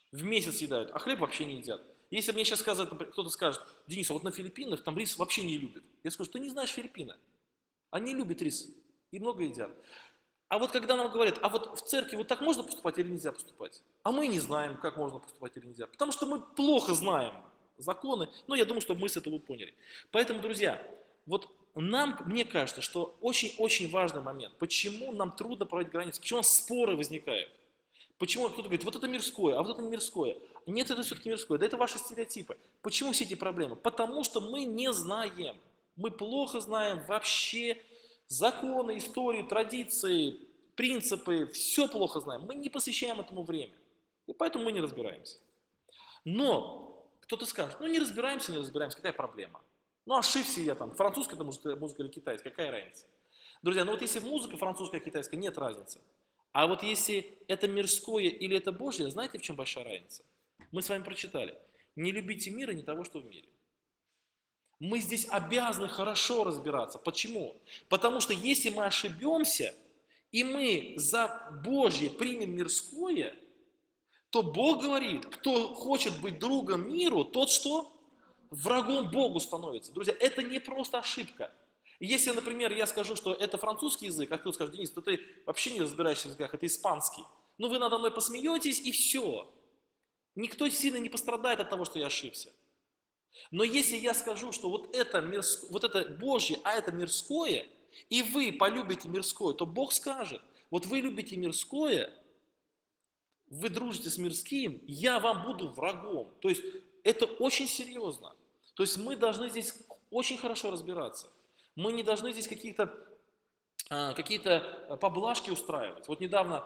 В месяц съедают, а хлеб вообще не едят. Если мне сейчас сказать, кто-то скажет: Денис, а вот на Филиппинах там рис вообще не любят. Я скажу: ты не знаешь Филиппины. Они любят рис и много едят. А вот когда нам говорят: а вот в церкви вот так можно поступать или нельзя поступать? А мы не знаем, как можно поступать или нельзя. Потому что мы плохо знаем законы. Но я думаю, что мы с этого поняли. Поэтому, друзья, вот мне кажется, что очень-очень важный момент. Почему нам трудно проводить границы? Почему у нас споры возникают? Почему кто-то говорит: вот это мирское, а вот это не мирское? Нет, это все-таки мирское. Да это ваши стереотипы. Почему все эти проблемы? Потому что мы не знаем. Мы плохо знаем вообще законы, истории, традиции, принципы. Все плохо знаем. Мы не посвящаем этому время. И поэтому мы не разбираемся. Но кто-то скажет: ну не разбираемся, не разбираемся, какая проблема? Ну ошибся я там, французская это музыка или китайская, какая разница? Друзья, ну вот если музыка французская, китайская, нет разницы. А вот если это мирское или это Божье, знаете, в чем большая разница? Мы с вами прочитали. Не любите мира, не того, что в мире. Мы здесь обязаны хорошо разбираться. Почему? Потому что если мы ошибемся, и мы за Божье примем мирское, то Бог говорит: кто хочет быть другом миру, тот что? Врагом Богу становится. Друзья, это не просто ошибка. Если, например, я скажу, что это французский язык, а кто скажет: Денис, то ты вообще не разбираешься в языках, это испанский. Ну вы надо мной посмеетесь, и все. Никто сильно не пострадает от того, что я ошибся. Но если я скажу, что вот это Божье, а это мирское, и вы полюбите мирское, то Бог скажет: вот вы любите мирское, вы дружите с мирским, я вам буду врагом. То есть это очень серьезно. То есть мы должны здесь очень хорошо разбираться. Мы не должны здесь какие-то поблажки устраивать. Вот недавно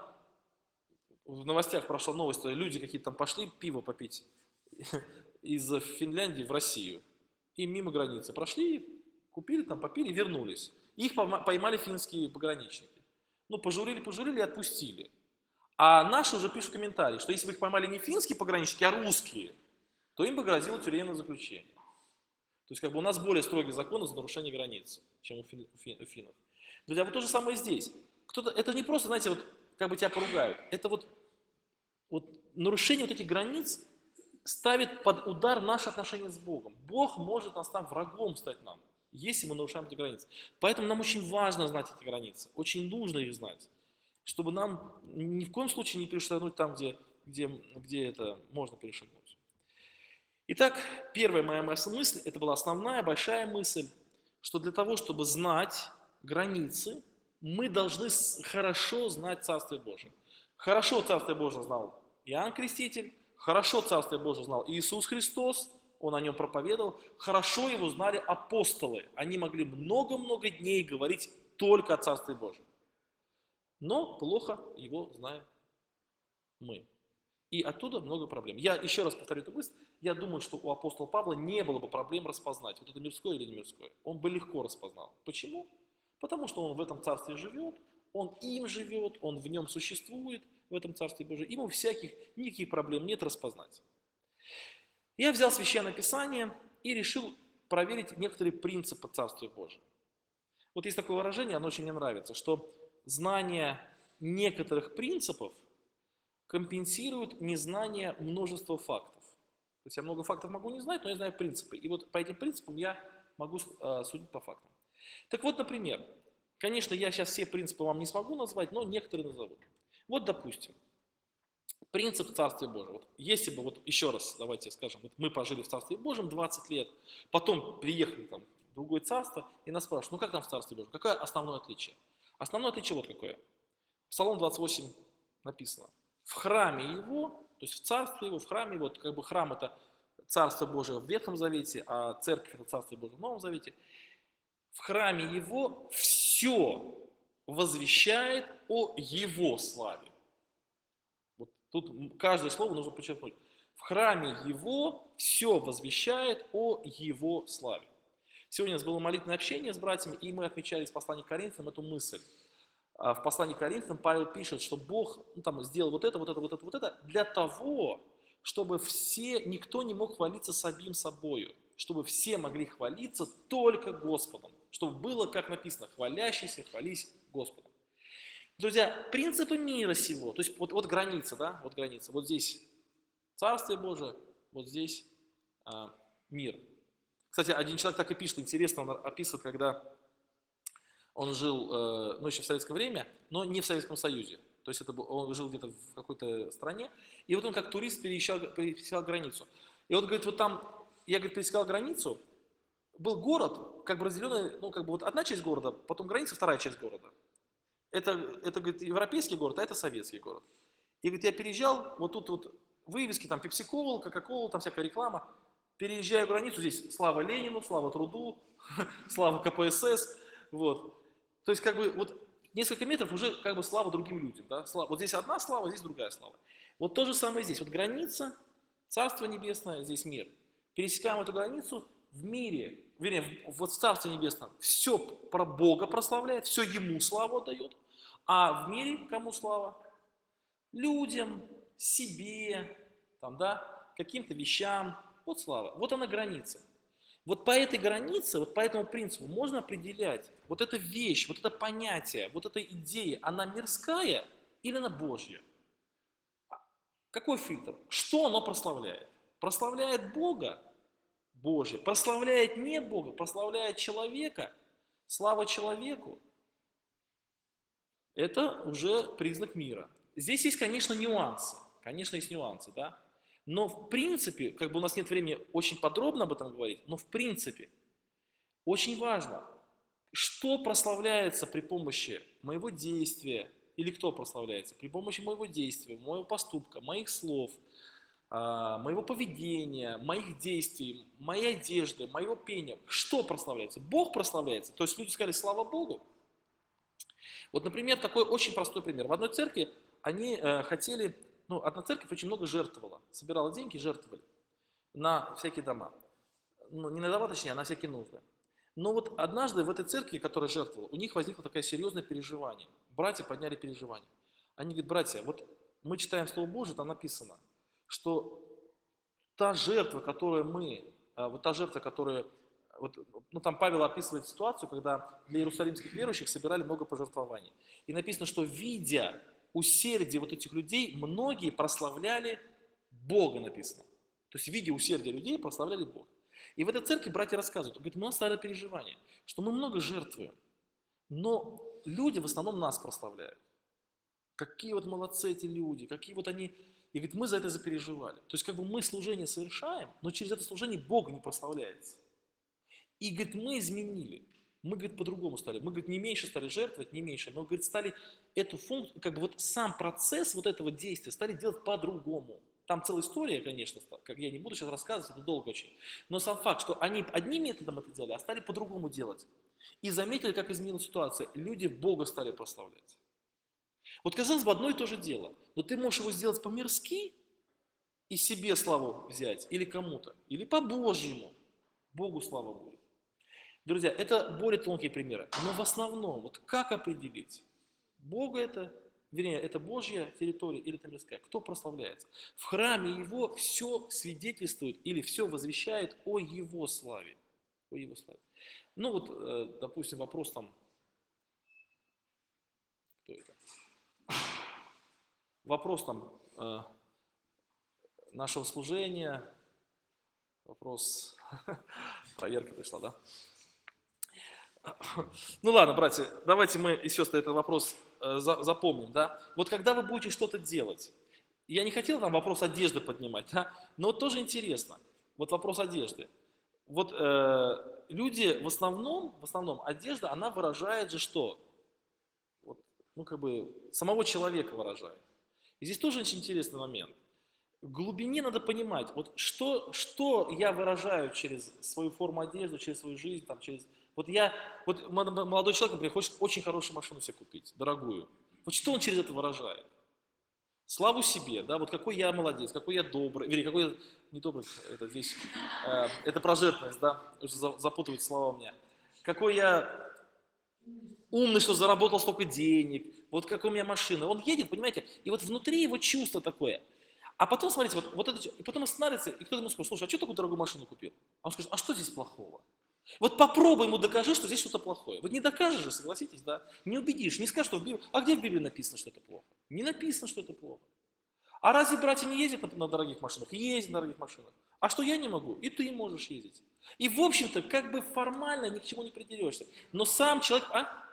в новостях прошла новость, что люди какие-то там пошли пиво попить из Финляндии в Россию. И мимо границы прошли, купили там, попили, вернулись. Их поймали финские пограничники. Ну, пожурили и отпустили. А наши уже пишут комментарии, что если бы их поймали не финские пограничники, а русские, то им бы грозило тюремное заключение. То есть как бы у нас более строгие законы за нарушение границ, чем у финнов. Друзья, вот то же самое здесь. Это не просто, знаете, вот как бы тебя поругают. Это вот нарушение вот этих границ ставит под удар наши отношения с Богом. Бог может нас там врагом стать нам, если мы нарушаем эти границы. Поэтому нам очень важно знать эти границы, очень нужно их знать, чтобы нам ни в коем случае не перешагнуть там, где это можно перешагнуть. Итак, первая моя мысль, это была основная, большая мысль, что для того, чтобы знать границы, мы должны хорошо знать Царствие Божие. Хорошо Царствие Божие знал Иоанн Креститель, хорошо Царствие Божие знал Иисус Христос, Он о нем проповедовал, хорошо его знали апостолы. Они могли много-много дней говорить только о Царстве Божьем. Но плохо его знаем мы. И оттуда много проблем. Я еще раз повторю эту мысль. Я думаю, что у апостола Павла не было бы проблем распознать, вот это мирское или не мирское. Он бы легко распознал. Почему? Потому что он в этом царстве живет, он им живет, он в нем существует, в этом царстве Божьем. Ему никаких проблем нет распознать. Я взял Священное Писание и решил проверить некоторые принципы Царствия Божьего. Вот есть такое выражение, оно очень мне нравится, что знание некоторых принципов компенсирует незнание множества фактов. То есть я много фактов могу не знать, но я знаю принципы. И вот по этим принципам я могу судить по фактам. Так вот, например, конечно, я сейчас все принципы вам не смогу назвать, но некоторые назову. Вот, допустим, принцип Царствия Божьего. Вот если бы, вот еще раз, давайте скажем, вот мы пожили в Царстве Божьем 20 лет, потом приехали там в другое царство, и нас спрашивают: ну как там в Царстве Божьем, какое основное отличие? Основное отличие вот какое. Псалом 28 написано: в храме его, то есть в царстве его, в храме его, как бы храм это Царство Божие в Ветхом Завете, а церковь это Царство Божие в Новом Завете. В храме его все возвещает о его славе. Вот тут каждое слово нужно подчеркнуть. В храме его все возвещает о его славе. Сегодня у нас было молитвенное общение с братьями, и мы отмечали из послания к Коринфянам эту мысль. В послании к Коринфянам Павел пишет, что Бог там сделал вот это для того, чтобы никто не мог хвалиться самим собою, чтобы все могли хвалиться только Господом, чтобы было, как написано: хвалящиеся хвались Господом. Друзья, принципы мира сего, то есть вот граница, да, вот граница, вот здесь Царствие Божие, вот здесь мир. Кстати, один человек так и пишет, интересно, он описывает, когда он жил, ну, еще в советское время, но не в Советском Союзе. То есть он жил где-то в какой-то стране, и вот он как турист пересекал границу. И он говорит, вот там, я, говорит, пересекал границу, был город, как бы разделенный, ну, как бы вот одна часть города, потом граница, вторая часть города. Это говорит, европейский город, а это советский город. И, говорит, я переезжал, вот тут вот вывески, там, пепси-кол, кока-кола, там всякая реклама. Переезжаю границу, здесь слава Ленину, слава труду, слава КПСС, вот. То есть, как бы, вот несколько метров уже, как бы, слава другим людям, да, вот здесь одна слава, здесь другая слава. Вот то же самое здесь, вот граница, Царство Небесное, здесь мир. Пересекаем эту границу в мире, вернее, вот в Царстве Небесном все про Бога прославляет, все Ему славу отдает, а в мире кому слава? Людям, себе, там, да, каким-то вещам, вот слава, вот она граница. Вот по этой границе, вот по этому принципу можно определять, вот эта вещь, вот это понятие, вот эта идея, она мирская или она Божья? Какой фильтр? Что оно прославляет? Прославляет Бога? Божье. Прославляет не Бога, прославляет человека? Слава человеку? Это уже признак мира. Здесь есть, конечно, нюансы. Конечно, есть нюансы, да? Но в принципе, как бы у нас нет времени очень подробно об этом говорить, но в принципе очень важно, что прославляется при помощи моего действия, или кто прославляется при помощи моего действия, моего поступка, моих слов, моего поведения, моих действий, моей одежды, моего пения. Что прославляется? Бог прославляется. То есть люди сказали слава Богу. Вот, например, такой очень простой пример. В одной церкви они хотели, ну, одна церковь очень много жертвовала, собирала деньги и жертвовали на всякие дома. Ну, не на дома, точнее, а на всякие нужды. Но вот однажды в этой церкви, которая жертвовала, у них возникло такое серьезное переживание. Братья подняли переживание. Они говорят, братья, вот мы читаем Слово Божие, там написано, что та жертва, которую вот та жертва, которая, вот, ну там Павел описывает ситуацию, когда для иерусалимских верующих собирали много пожертвований. И написано, что видя усердие вот этих людей, многие прославляли Бога, написано. То есть видя усердие людей, прославляли Бога. И в этой церкви братья рассказывают, говорят, у нас стало переживание, что мы много жертвуем, но люди в основном нас прославляют. Какие вот молодцы эти люди, какие вот они... И говорит, мы за это запереживали. То есть как бы мы служение совершаем, но через это служение Бог не прославляется. И говорит, мы изменили. Мы, говорит, по-другому стали. Мы, говорит, не меньше стали жертвовать, не меньше, но, говорит, стали эту функцию, как бы вот сам процесс вот этого действия стали делать по-другому. Там целая история, конечно, как я не буду сейчас рассказывать, это долго очень. Но сам факт, что они одним методом это делали, а стали по-другому делать. И заметили, как изменилась ситуация. Люди Бога стали прославлять. Вот, казалось бы, одно и то же дело. Но ты можешь его сделать по-мирски и себе славу взять, или кому-то, или по-божьему. Богу слава будет. Друзья, это более тонкие примеры. Но в основном, вот как определить, Бога это, вернее, это Божья территория или это мирская? Кто прославляется? В храме Его все свидетельствует или все возвещает о Его славе. О Его славе. Ну вот, допустим, вопрос там, кто это? Вопрос там нашего служения, вопрос, проверка пришла, да? Ну ладно, братья, давайте мы и сестры этот вопрос запомним, да? Вот когда вы будете что-то делать, я не хотел там вопрос одежды поднимать, да? Но вот тоже интересно, вот вопрос одежды. Вот люди в основном одежда, она выражает же что? Вот, ну как бы самого человека выражает. И здесь тоже очень интересный момент. В глубине надо понимать, вот что я выражаю через свою форму одежды, через свою жизнь, там, через... Вот молодой человек, например, хочет очень хорошую машину себе купить, дорогую. Вот что он через это выражает? Славу себе, да, вот какой я молодец, какой я добрый, вернее, какой я не добрый, это здесь, это про жертвенность, да, запутывать слова у меня. Какой я умный, что заработал столько денег, вот какой у меня машина. Он едет, понимаете, и вот внутри его чувство такое. А потом, смотрите, вот это, и потом останавливается, и кто-то ему скажет, слушай, а что такую дорогую машину купил? А он скажет, а что здесь плохого? Вот попробуй ему докажи, что здесь что-то плохое. Вот не докажешь же, согласитесь, да? Не убедишь, не скажешь, что в Библии, а где в Библии написано, что это плохо? Не написано, что это плохо. А разве братья не ездят на дорогих машинах? Ездят на дорогих машинах. А что я не могу? И ты можешь ездить. И в общем-то, как бы формально ни к чему не придерешься. Но сам человек...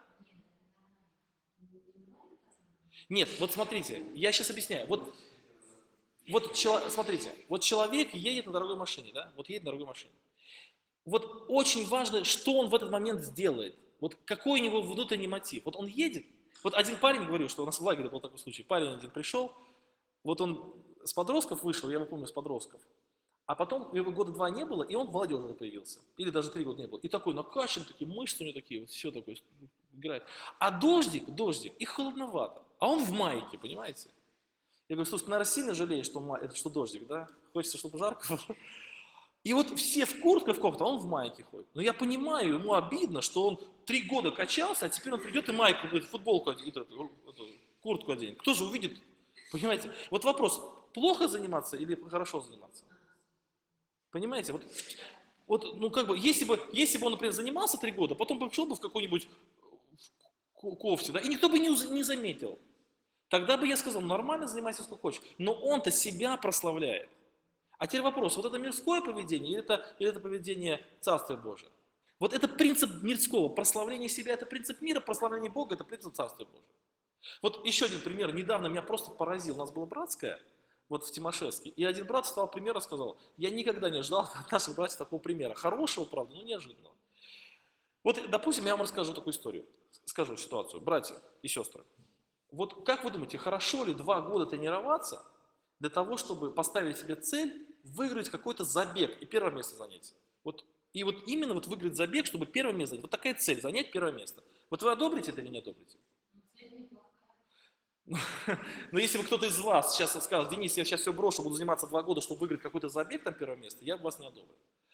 Нет, вот смотрите, я сейчас объясняю. Смотрите, вот человек едет на дорогой машине, да? Вот едет на дорогой машине. Вот очень важно, что он в этот момент сделает. Вот какой у него внутренний мотив. Вот он едет. Вот один парень говорил, что у нас в лагере был такой случай. Парень один пришел, вот он с подростков вышел, я его помню, с подростков. А потом его года 2 не было, и он в молодежи появился. Или даже 3 года не было. И такой накачан, такие мышцы у него такие, вот все такое играет. А дождик, и холодновато. А он в майке, понимаете? Я говорю, слушай, ты, наверное, сильно жалеешь, что дождик, да? Хочется, чтобы жарко было. И вот все в куртках, а он в майке ходит. Но я понимаю, ему обидно, что он 3 года качался, а теперь он придет и майку, футболку, куртку оденет. Кто же увидит? Понимаете? Вот вопрос, плохо заниматься или хорошо заниматься? Понимаете? Ну как бы, если бы он, например, занимался 3 года, потом пришел бы в какой-нибудь кофте, да, и никто бы не заметил. Тогда бы я сказал, нормально занимайся сколько хочешь. Но он-то себя прославляет. А теперь вопрос, вот это мирское поведение или это поведение Царствия Божия? Вот это принцип мирского, прославление себя – это принцип мира, прославление Бога – это принцип Царствия Божия. Вот еще один пример, недавно меня просто поразил, у нас была братская, вот в Тимошевске, и один брат встал пример и сказал, я никогда не ждал от наших братьев такого примера, хорошего, правда, но неожиданного. Вот, допустим, я вам расскажу такую историю, скажу ситуацию, братья и сестры. Вот как вы думаете, хорошо ли 2 года тренироваться для того, чтобы поставить себе цель выиграть какой-то забег и первое место занять? И вот именно вот выиграть забег, чтобы первое место занять. Вот такая цель, занять первое место. Вот вы одобрите это или не одобрите? Но если бы кто-то из вас сейчас скажет, Денис, я сейчас все брошу, буду заниматься 2 года, чтобы выиграть какой-то забег, там первое место, я бы вас не одобрил.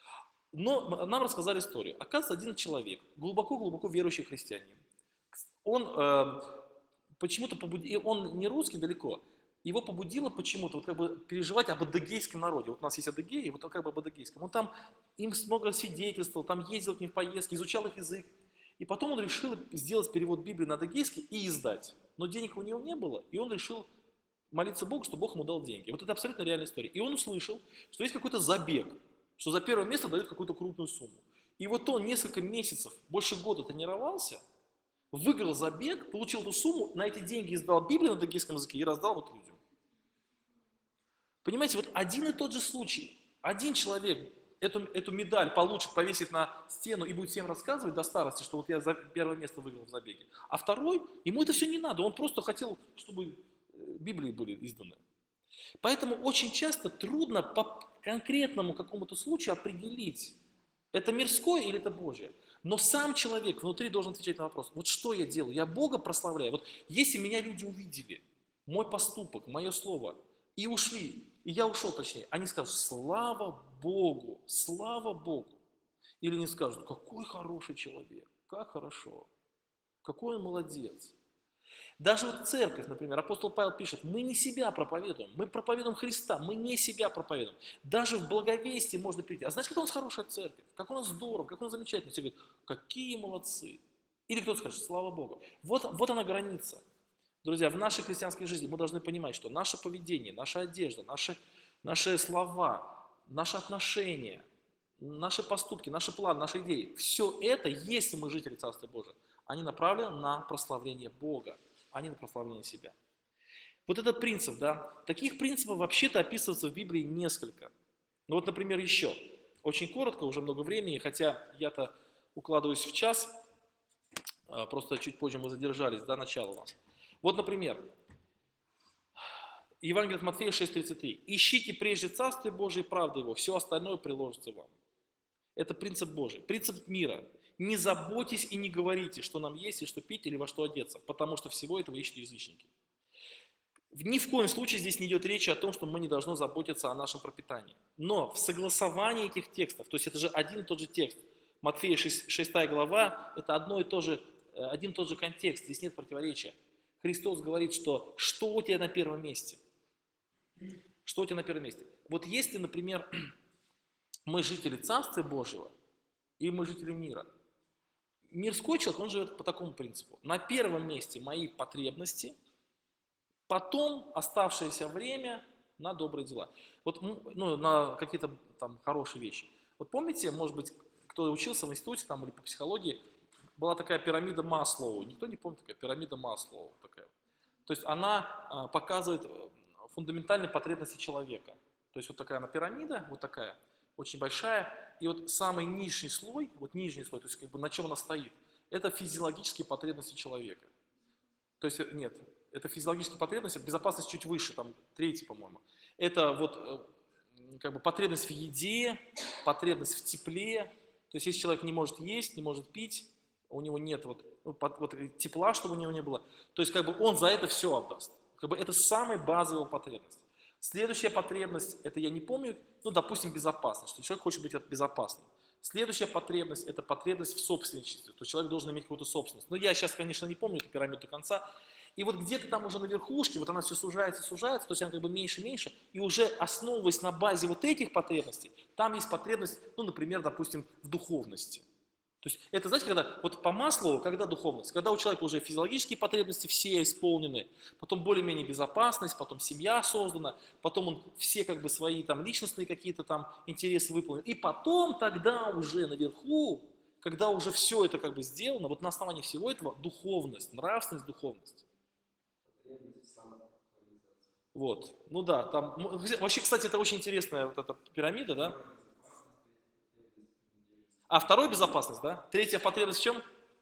Но нам рассказали историю. Оказывается, один человек, глубоко-глубоко верующий христианин, он почему-то он не русский далеко, его побудило почему-то вот как бы переживать об адыгейском народе. Вот у нас есть адыгеи, вот как бы об адыгейском. Он там им много свидетельствовал, там ездил к ним в поездки, изучал их язык. И потом он решил сделать перевод Библии на адыгейский и издать. Но денег у него не было, и он решил молиться Богу, чтобы Бог ему дал деньги. Вот это абсолютно реальная история. И он услышал, что есть какой-то забег, что за первое место дают какую-то крупную сумму. И вот он несколько месяцев, больше года тренировался, выиграл забег, получил эту сумму, на эти деньги издал Библию на адыгейском языке и раздал вот людям. Понимаете, вот один и тот же случай. Один человек эту медаль получит, повесит на стену и будет всем рассказывать до старости, что вот я первое место выиграл в забеге. А второй, ему это все не надо, он просто хотел, чтобы Библии были изданы. Поэтому очень часто трудно по конкретному какому-то случаю определить, это мирское или это Божье. Но сам человек внутри должен отвечать на вопрос, вот что я делаю, я Бога прославляю. Вот если меня люди увидели, мой поступок, мое слово, и ушли, и я ушел точнее, они скажут, слава Богу, слава Богу. Или не скажут, какой хороший человек, как хорошо, какой он молодец. Даже вот церковь, например, апостол Павел пишет, мы не себя проповедуем, мы проповедуем Христа, мы не себя проповедуем. Даже в благовестии можно прийти. А знаете, как у нас хорошая церковь, как у нас здорово, как у нас замечательно. Все говорят, какие молодцы. Или кто-то скажет, слава Богу. Вот она граница. Друзья, в нашей христианской жизни мы должны понимать, что наше поведение, наша одежда, наши слова, наши отношения, наши поступки, наши планы, наши идеи, все это, если мы жители Царства Божия, они направлены на прославление Бога, а не на прославление себя. Вот этот принцип, да, таких принципов вообще-то описывается в Библии несколько. Ну вот, например, еще, очень коротко, уже много времени, хотя я-то укладываюсь в час, просто чуть позже мы задержались, до начала у нас. Вот, например, Евангелие от Матфея 6:33. «Ищите прежде Царствие Божие и правду Его, все остальное приложится вам». Это принцип Божий, принцип мира. Не заботьтесь и не говорите, что нам есть и что пить или во что одеться, потому что всего этого ищут язычники. Ни в коем случае здесь не идет речи о том, что мы не должны заботиться о нашем пропитании. Но в согласовании этих текстов, то есть это же один и тот же текст, Матфея 6 глава, это один и тот же контекст, здесь нет противоречия. Христос говорит, что у тебя на первом месте? Что у тебя на первом месте? Вот если, например, мы жители Царствия Божьего, и мы жители мира, мирской человек, он живет по такому принципу. На первом месте мои потребности, потом оставшееся время на добрые дела. Вот, ну, на какие-то там хорошие вещи. Вот помните, может быть, кто учился в институте там или по психологии, была такая пирамида Маслоу. Никто не помнит, такая пирамида Маслоу такая. То есть она показывает фундаментальные потребности человека. То есть вот такая она пирамида, вот такая, очень большая. И вот самый нижний слой, то есть как бы на чем она стоит, это физиологические потребности человека. То есть нет, это физиологические потребности, безопасность чуть выше, там третий, по-моему. Это вот как бы потребность в еде, потребность в тепле. То есть если человек не может есть, не может пить, у него нет тепла, чтобы у него не было, то есть как бы он за это все отдаст. Как бы это самая базовая потребность. Следующая потребность, это я не помню, ну, допустим, безопасность, что человек хочет быть безопасным. Следующая потребность – это потребность в собственничестве, то есть человек должен иметь какую-то собственность. Но я сейчас, конечно, не помню эту пирамиду до конца. И вот где-то там уже на верхушке, вот она все сужается, сужается, то есть она как бы меньше и меньше, и уже основываясь на базе вот этих потребностей, там есть потребность, ну, например, допустим, в духовности. То есть это, знаете, когда вот по Маслоу, когда духовность, когда у человека уже физиологические потребности все исполнены, потом более-менее безопасность, потом семья создана, потом он все как бы свои там личностные какие-то там интересы выполнил, и потом тогда уже наверху, когда уже все это как бы сделано, вот на основании всего этого духовность, нравственность, духовность. Вот, ну да, там, вообще, кстати, это очень интересная вот эта пирамида, да? А второй безопасность, да? Третья потребность в чем?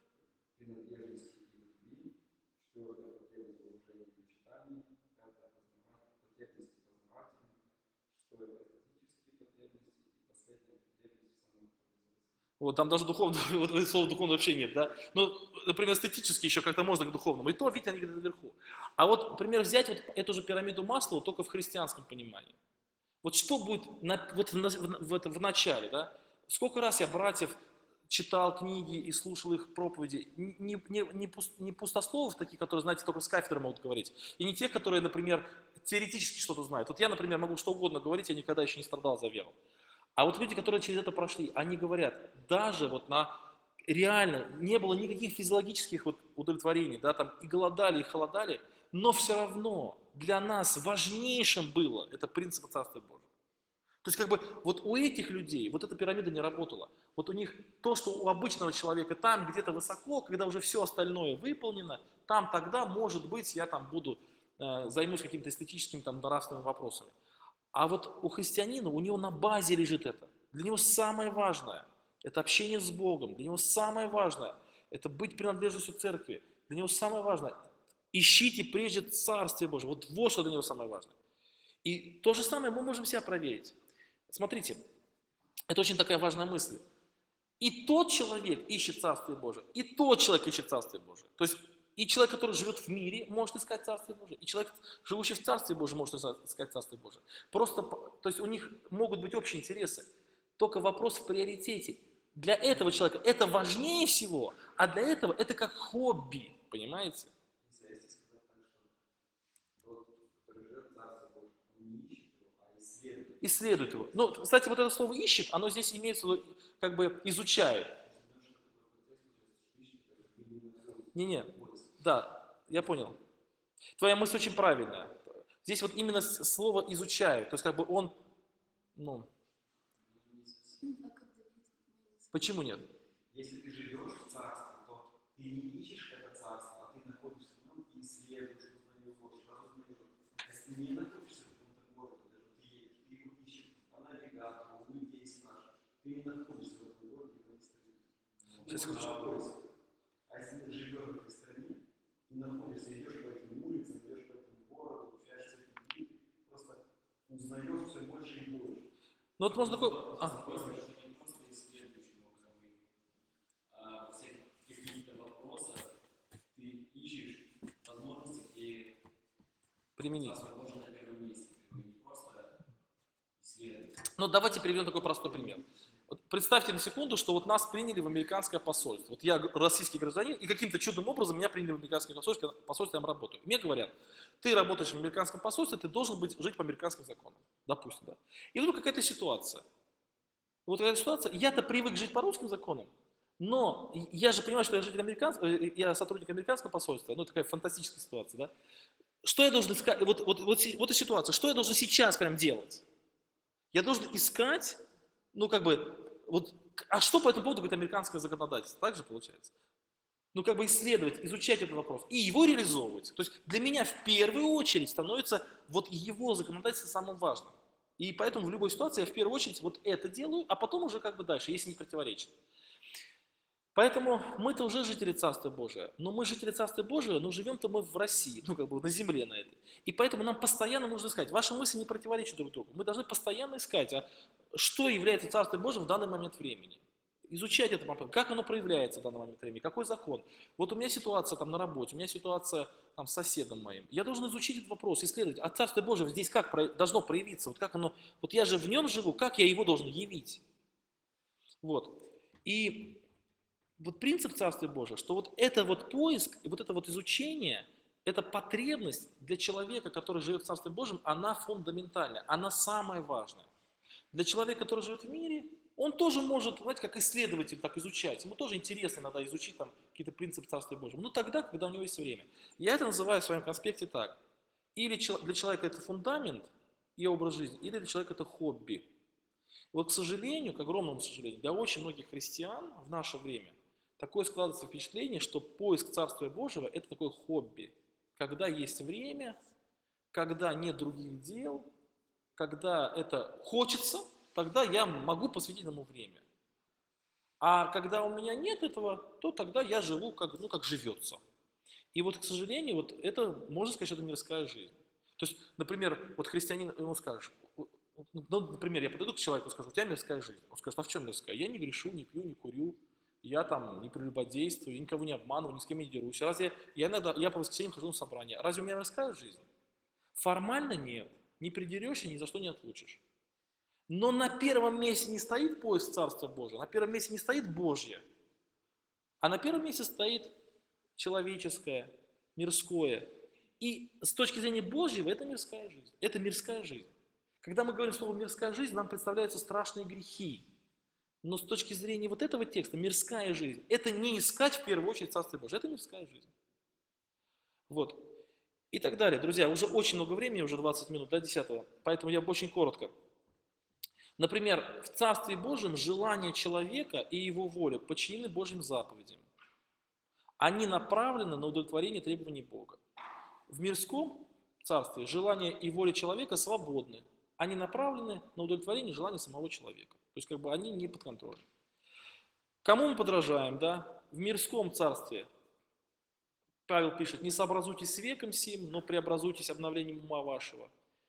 Вот там даже духовного, вот слова духовного вообще нет, да? Ну, например, эстетически еще как-то можно к духовному. И то, видите, они где-то наверху. А вот, например, взять вот эту же пирамиду Маслоу только в христианском понимании. Вот что будет в начале, да? Сколько раз я братьев читал книги и слушал их проповеди, не пустословов таких, которые, знаете, только с кафедры могут говорить, и не тех, которые, например, теоретически что-то знают. Вот я, например, могу что угодно говорить, я никогда еще не страдал за веру. А вот люди, которые через это прошли, они говорят, даже вот на реально не было никаких физиологических вот удовлетворений, да, там и голодали, и холодали, но все равно для нас важнейшим было это принцип Царства Божьего. То есть как бы вот у этих людей вот эта пирамида не работала. Вот у них то, что у обычного человека там где-то высоко, когда уже все остальное выполнено, там тогда, может быть, я там буду, займусь какими-то эстетическими, там, нравственными вопросами. А вот у христианина, у него на базе лежит это. Для него самое важное – это общение с Богом. Для него самое важное – это быть принадлежностью церкви. Для него самое важное – ищите прежде Царствие Божие. Вот что для него самое важное. И то же самое мы можем себя проверить. Смотрите, это очень такая важная мысль. И тот человек ищет Царствие Божие, и тот человек ищет Царствие Божие. То есть и человек, который живет в мире, может искать Царствие Божие, и человек, живущий в Царстве Божьем, может искать Царствие Божие. Просто, то есть у них могут быть общие интересы, только вопрос в приоритете. Для этого человека это важнее всего, а для этого это как хобби, понимаете? Исследует его. Ну, кстати, вот это слово «ищет», оно здесь имеется в виду, как бы изучает. Не-не, да, я понял. Твоя мысль очень правильная. Здесь вот именно слово «изучает», то есть как бы он, ну, почему нет? Если ты живешь в царстве, то ты не ищешь это царство, а ты находишься в нем и исследуешь, узнаешь, разузнаешь. А если не находишься в каком-то городе, даже ты едешь, ты его ищешь по навигатору, у людей спрашиваешь, ты не находишься в этом городе, в этой стране. А если ты живешь в этой стране, ты находишься, идешь по этим улицам, идешь по этому городу, общаешься с людьми, просто узнаешь все больше и больше. Ну вот можно такой... применить. Но давайте приведем такой простой пример. Вот представьте на секунду, что вот нас приняли в американское посольство. Вот я российский гражданин, и каким-то чудным образом меня приняли в американское посольство, я там работаю. Мне говорят, ты работаешь в американском посольстве, ты должен жить по американским законам. Допустим, да. И вдруг какая-то ситуация. Вот какая-то ситуация, я-то привык жить по русским законам, но я же понимаю, что я сотрудник американского посольства, ну такая фантастическая ситуация, да. что я должен искать, вот и ситуация, что я должен сейчас прям делать? Я должен искать, ну как бы, вот, а что по этому поводу говорит американское законодательство? Так же получается? Ну как бы исследовать, изучать этот вопрос и его реализовывать. То есть для меня в первую очередь становится вот его законодательство самым важным. И поэтому в любой ситуации я в первую очередь вот это делаю, а потом уже как бы дальше, если не противоречит. Поэтому мы-то уже жители Царства Божия, но мы жители Царства Божия, но живем-то мы в России, ну как бы на земле на этой. И поэтому нам постоянно нужно искать. Ваши мысли не противоречат друг другу. Мы должны постоянно искать, а что является Царством Божьим в данный момент времени. Изучать это, как оно проявляется в данный момент времени, какой закон. Вот у меня ситуация там на работе, у меня ситуация там с соседом моим. Я должен изучить этот вопрос, исследовать, а Царство Божие здесь как должно проявиться, вот как оно, вот я же в нем живу, как я его должен явить. Вот. И вот принцип Царствия Божия, что вот это вот поиск, и вот это вот изучение, эта потребность для человека, который живет в Царстве Божьем, она фундаментальная, она самая важная. Для человека, который живет в мире, он тоже может, знаете, как исследователь, так изучать. Ему тоже интересно иногда изучить там какие-то принципы Царствия Божьего. Но тогда, когда у него есть время. Я это называю в своем конспекте так. Или для человека это фундамент и образ жизни, или для человека это хобби. Вот, к сожалению, к огромному сожалению, для очень многих христиан в наше время такое складывается впечатление, что поиск Царствия Божьего – это такое хобби. Когда есть время, когда нет других дел, когда это хочется, тогда я могу посвятить ему время. А когда у меня нет этого, то тогда я живу как, ну, как живется. И вот, к сожалению, вот это, можно сказать, что это мирская жизнь. То есть, например, вот христианин, ему скажешь, ну, например, я подойду к человеку и скажу, у тебя мирская жизнь. Он скажет, а в чем мирская? Я не грешу, не пью, не курю, я там не прелюбодействую, никого не обманываю, ни с кем не дерусь. Разве я по воскресеньям хожу на собрание. Разве у меня мирская жизнь? Формально нет. Не придерешься, ни за что не отлучишь. Но на первом месте не стоит поиск Царства Божьего, на первом месте не стоит Божье, а на первом месте стоит человеческое, мирское. И с точки зрения Божьего это мирская жизнь. Это мирская жизнь. Когда мы говорим слово «мирская жизнь», нам представляются страшные грехи. Но с точки зрения вот этого текста, мирская жизнь – это не искать в первую очередь Царство Божие, это мирская жизнь. Вот. И так далее. Друзья, уже очень много времени, уже 20 минут до 10, поэтому я очень коротко. Например, в Царстве Божьем желание человека и его воля подчинены Божьим заповедям. Они направлены на удовлетворение требований Бога. В мирском царстве желания и воля человека свободны. Они направлены на удовлетворение желаний самого человека. То есть как бы они не под контролем. Кому мы подражаем, да? В мирском царстве Павел пишет, не сообразуйтесь с веком сим, но преобразуйтесь обновлением ума вашего.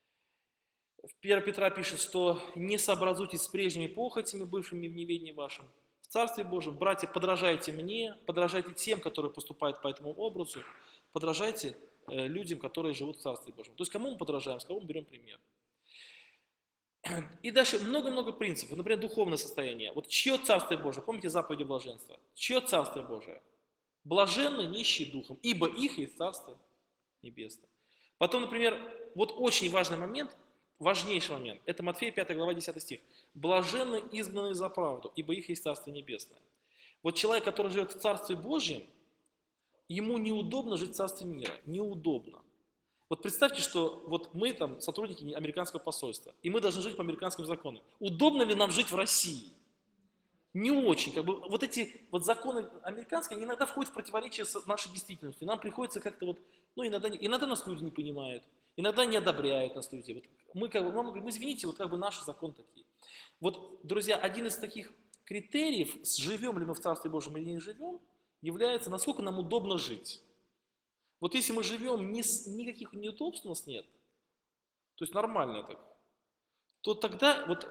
В 1 Петра пишет, что не сообразуйтесь с прежними похотями, бывшими в неведении вашем. В Царстве Божьем, братья, подражайте мне, подражайте тем, которые поступают по этому образу, подражайте людям, которые живут в Царстве Божьем. То есть кому мы подражаем, с кого мы берем пример. И дальше много-много принципов. Например, духовное состояние. Вот чье Царствие Божие? Помните заповеди блаженства? Чье Царствие Божие? Блаженны нищие духом, ибо их есть Царство Небесное. Потом, например, вот очень важный момент, важнейший момент, это Матфея 5 глава 10 стих. Блаженны изгнанные за правду, ибо их есть Царство Небесное. Вот человек, который живет в Царстве Божьем, ему неудобно жить в Царстве мира. Неудобно. Вот представьте, что вот мы там сотрудники американского посольства, и мы должны жить по американским законам. Удобно ли нам жить в России? Не очень. Как бы, вот эти вот законы американские, они иногда входят в противоречие с нашей действительностью. Нам приходится как-то вот, ну иногда нас люди не понимают, иногда не одобряют нас люди. Вот мы как бы, мы говорим, извините, вот как бы наши законы такие. Вот, друзья, один из таких критериев, живем ли мы в Царстве Божьем или не живем, является, насколько нам удобно жить. Вот если мы живем, никаких неудобств у нас нет, то есть нормально так, то тогда вот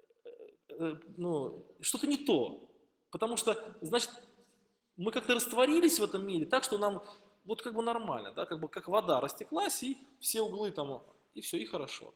ну, что-то не то. Потому что, значит, мы как-то растворились в этом мире так, что нам вот как бы нормально, да, как бы как вода растеклась, и все углы там, и все, и хорошо.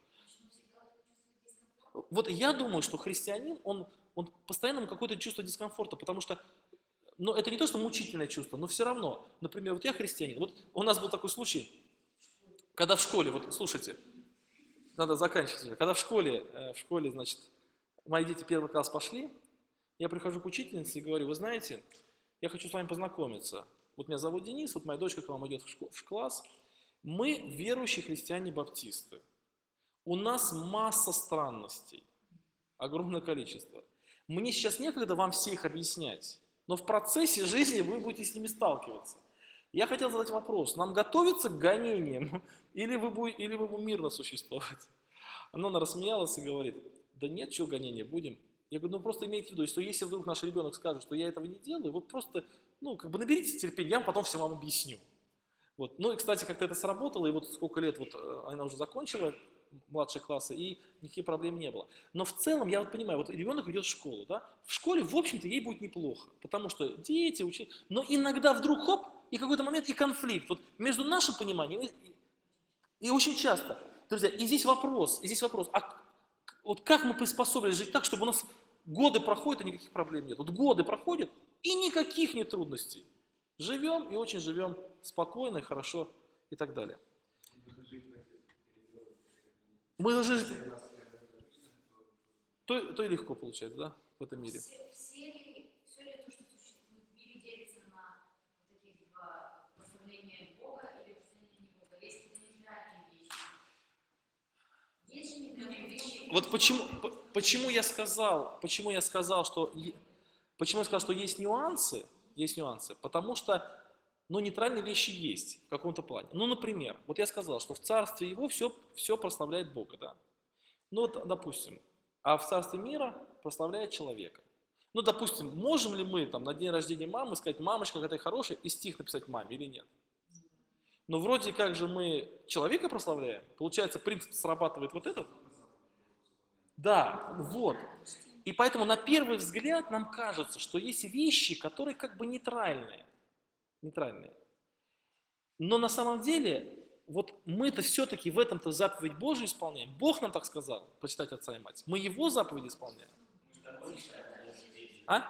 Вот я думаю, что христианин, он постоянно какое-то чувство дискомфорта, потому что, ну, это не то, что мучительное чувство, но все равно, например, вот я христианин, вот у нас был такой случай, когда в школе, вот слушайте, надо заканчивать, когда в школе, значит, мои дети первый класс пошли, я прихожу к учительнице и говорю, вы знаете, я хочу с вами познакомиться. Вот меня зовут Денис, вот моя дочка к вам идет в класс, Мы верующие христиане-баптисты. У нас масса странностей, огромное количество. Мне сейчас некогда вам все их объяснять, но в процессе жизни вы будете с ними сталкиваться. Я хотел задать вопрос, нам готовиться к гонениям или вы будете мирно существовать? Она рассмеялась и говорит, да нет, чего гонения, будем. Я говорю, ну просто имейте в виду, что если вдруг наш ребенок скажет, что я этого не делаю, вы просто, ну, как бы наберитесь терпения, я вам потом все вам объясню. Вот. Ну и, кстати, как-то это сработало, и вот сколько лет вот она уже закончила младшие классы, и никаких проблем не было. Но в целом, я вот понимаю, вот ребенок идет в школу, да, в школе, в общем-то, ей будет неплохо, потому что дети, учителя, но иногда вдруг, хоп, и какой-то момент, и конфликт, вот между нашим пониманием, и очень часто, друзья, и здесь вопрос, а вот как мы приспособились жить так, чтобы у нас годы проходят, и никаких проблем нет. Вот годы проходят, и никаких нет трудностей. Живем и очень живем спокойно, хорошо и так далее. Мы должны... То и легко получается, да, в этом мире. Все ли то, что существует в мире, делится на такие два прославления Бога или прославления Бога? Есть какие-то нейтральные вещи? Есть же нейтральные вещи? Вот почему я сказал, что есть нюансы, потому что, ну, нейтральные вещи есть в каком-то плане. Ну, например, вот я сказал, что в царстве его все прославляет Бога, да. Ну, вот, допустим, а в царстве мира прославляет человека. Ну, допустим, можем ли мы там на день рождения мамы сказать, мамочка, какая ты хорошая, и стих написать маме или нет? Но вроде как же мы человека прославляем, получается, принцип срабатывает вот этот. Да, вот. И поэтому на первый взгляд нам кажется, что есть вещи, которые как бы нейтральные. Но на самом деле, вот мы-то все-таки в этом-то заповедь Божию исполняем. Бог нам так сказал, почитать отца и мать. Мы его заповедь исполняем. А?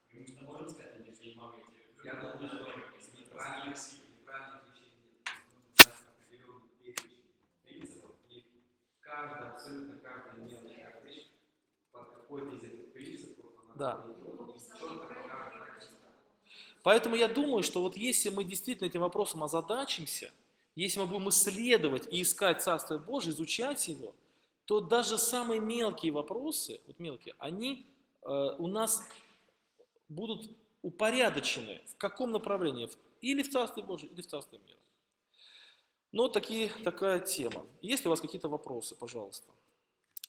Я думаю, что неправильных вещей, определенных принципов, и абсолютно каждая мелкая вещь под какой-то из этих принципов, Да. четко покажет. Поэтому я думаю, что вот если мы действительно этим вопросом озадачимся, если мы будем исследовать и искать Царство Божие, изучать его, то даже самые мелкие вопросы, вот мелкие, они у нас будут упорядочены в каком направлении, или в Царстве Божьем, или в Царстве мира. Но такая тема. Есть ли у вас какие-то вопросы, пожалуйста?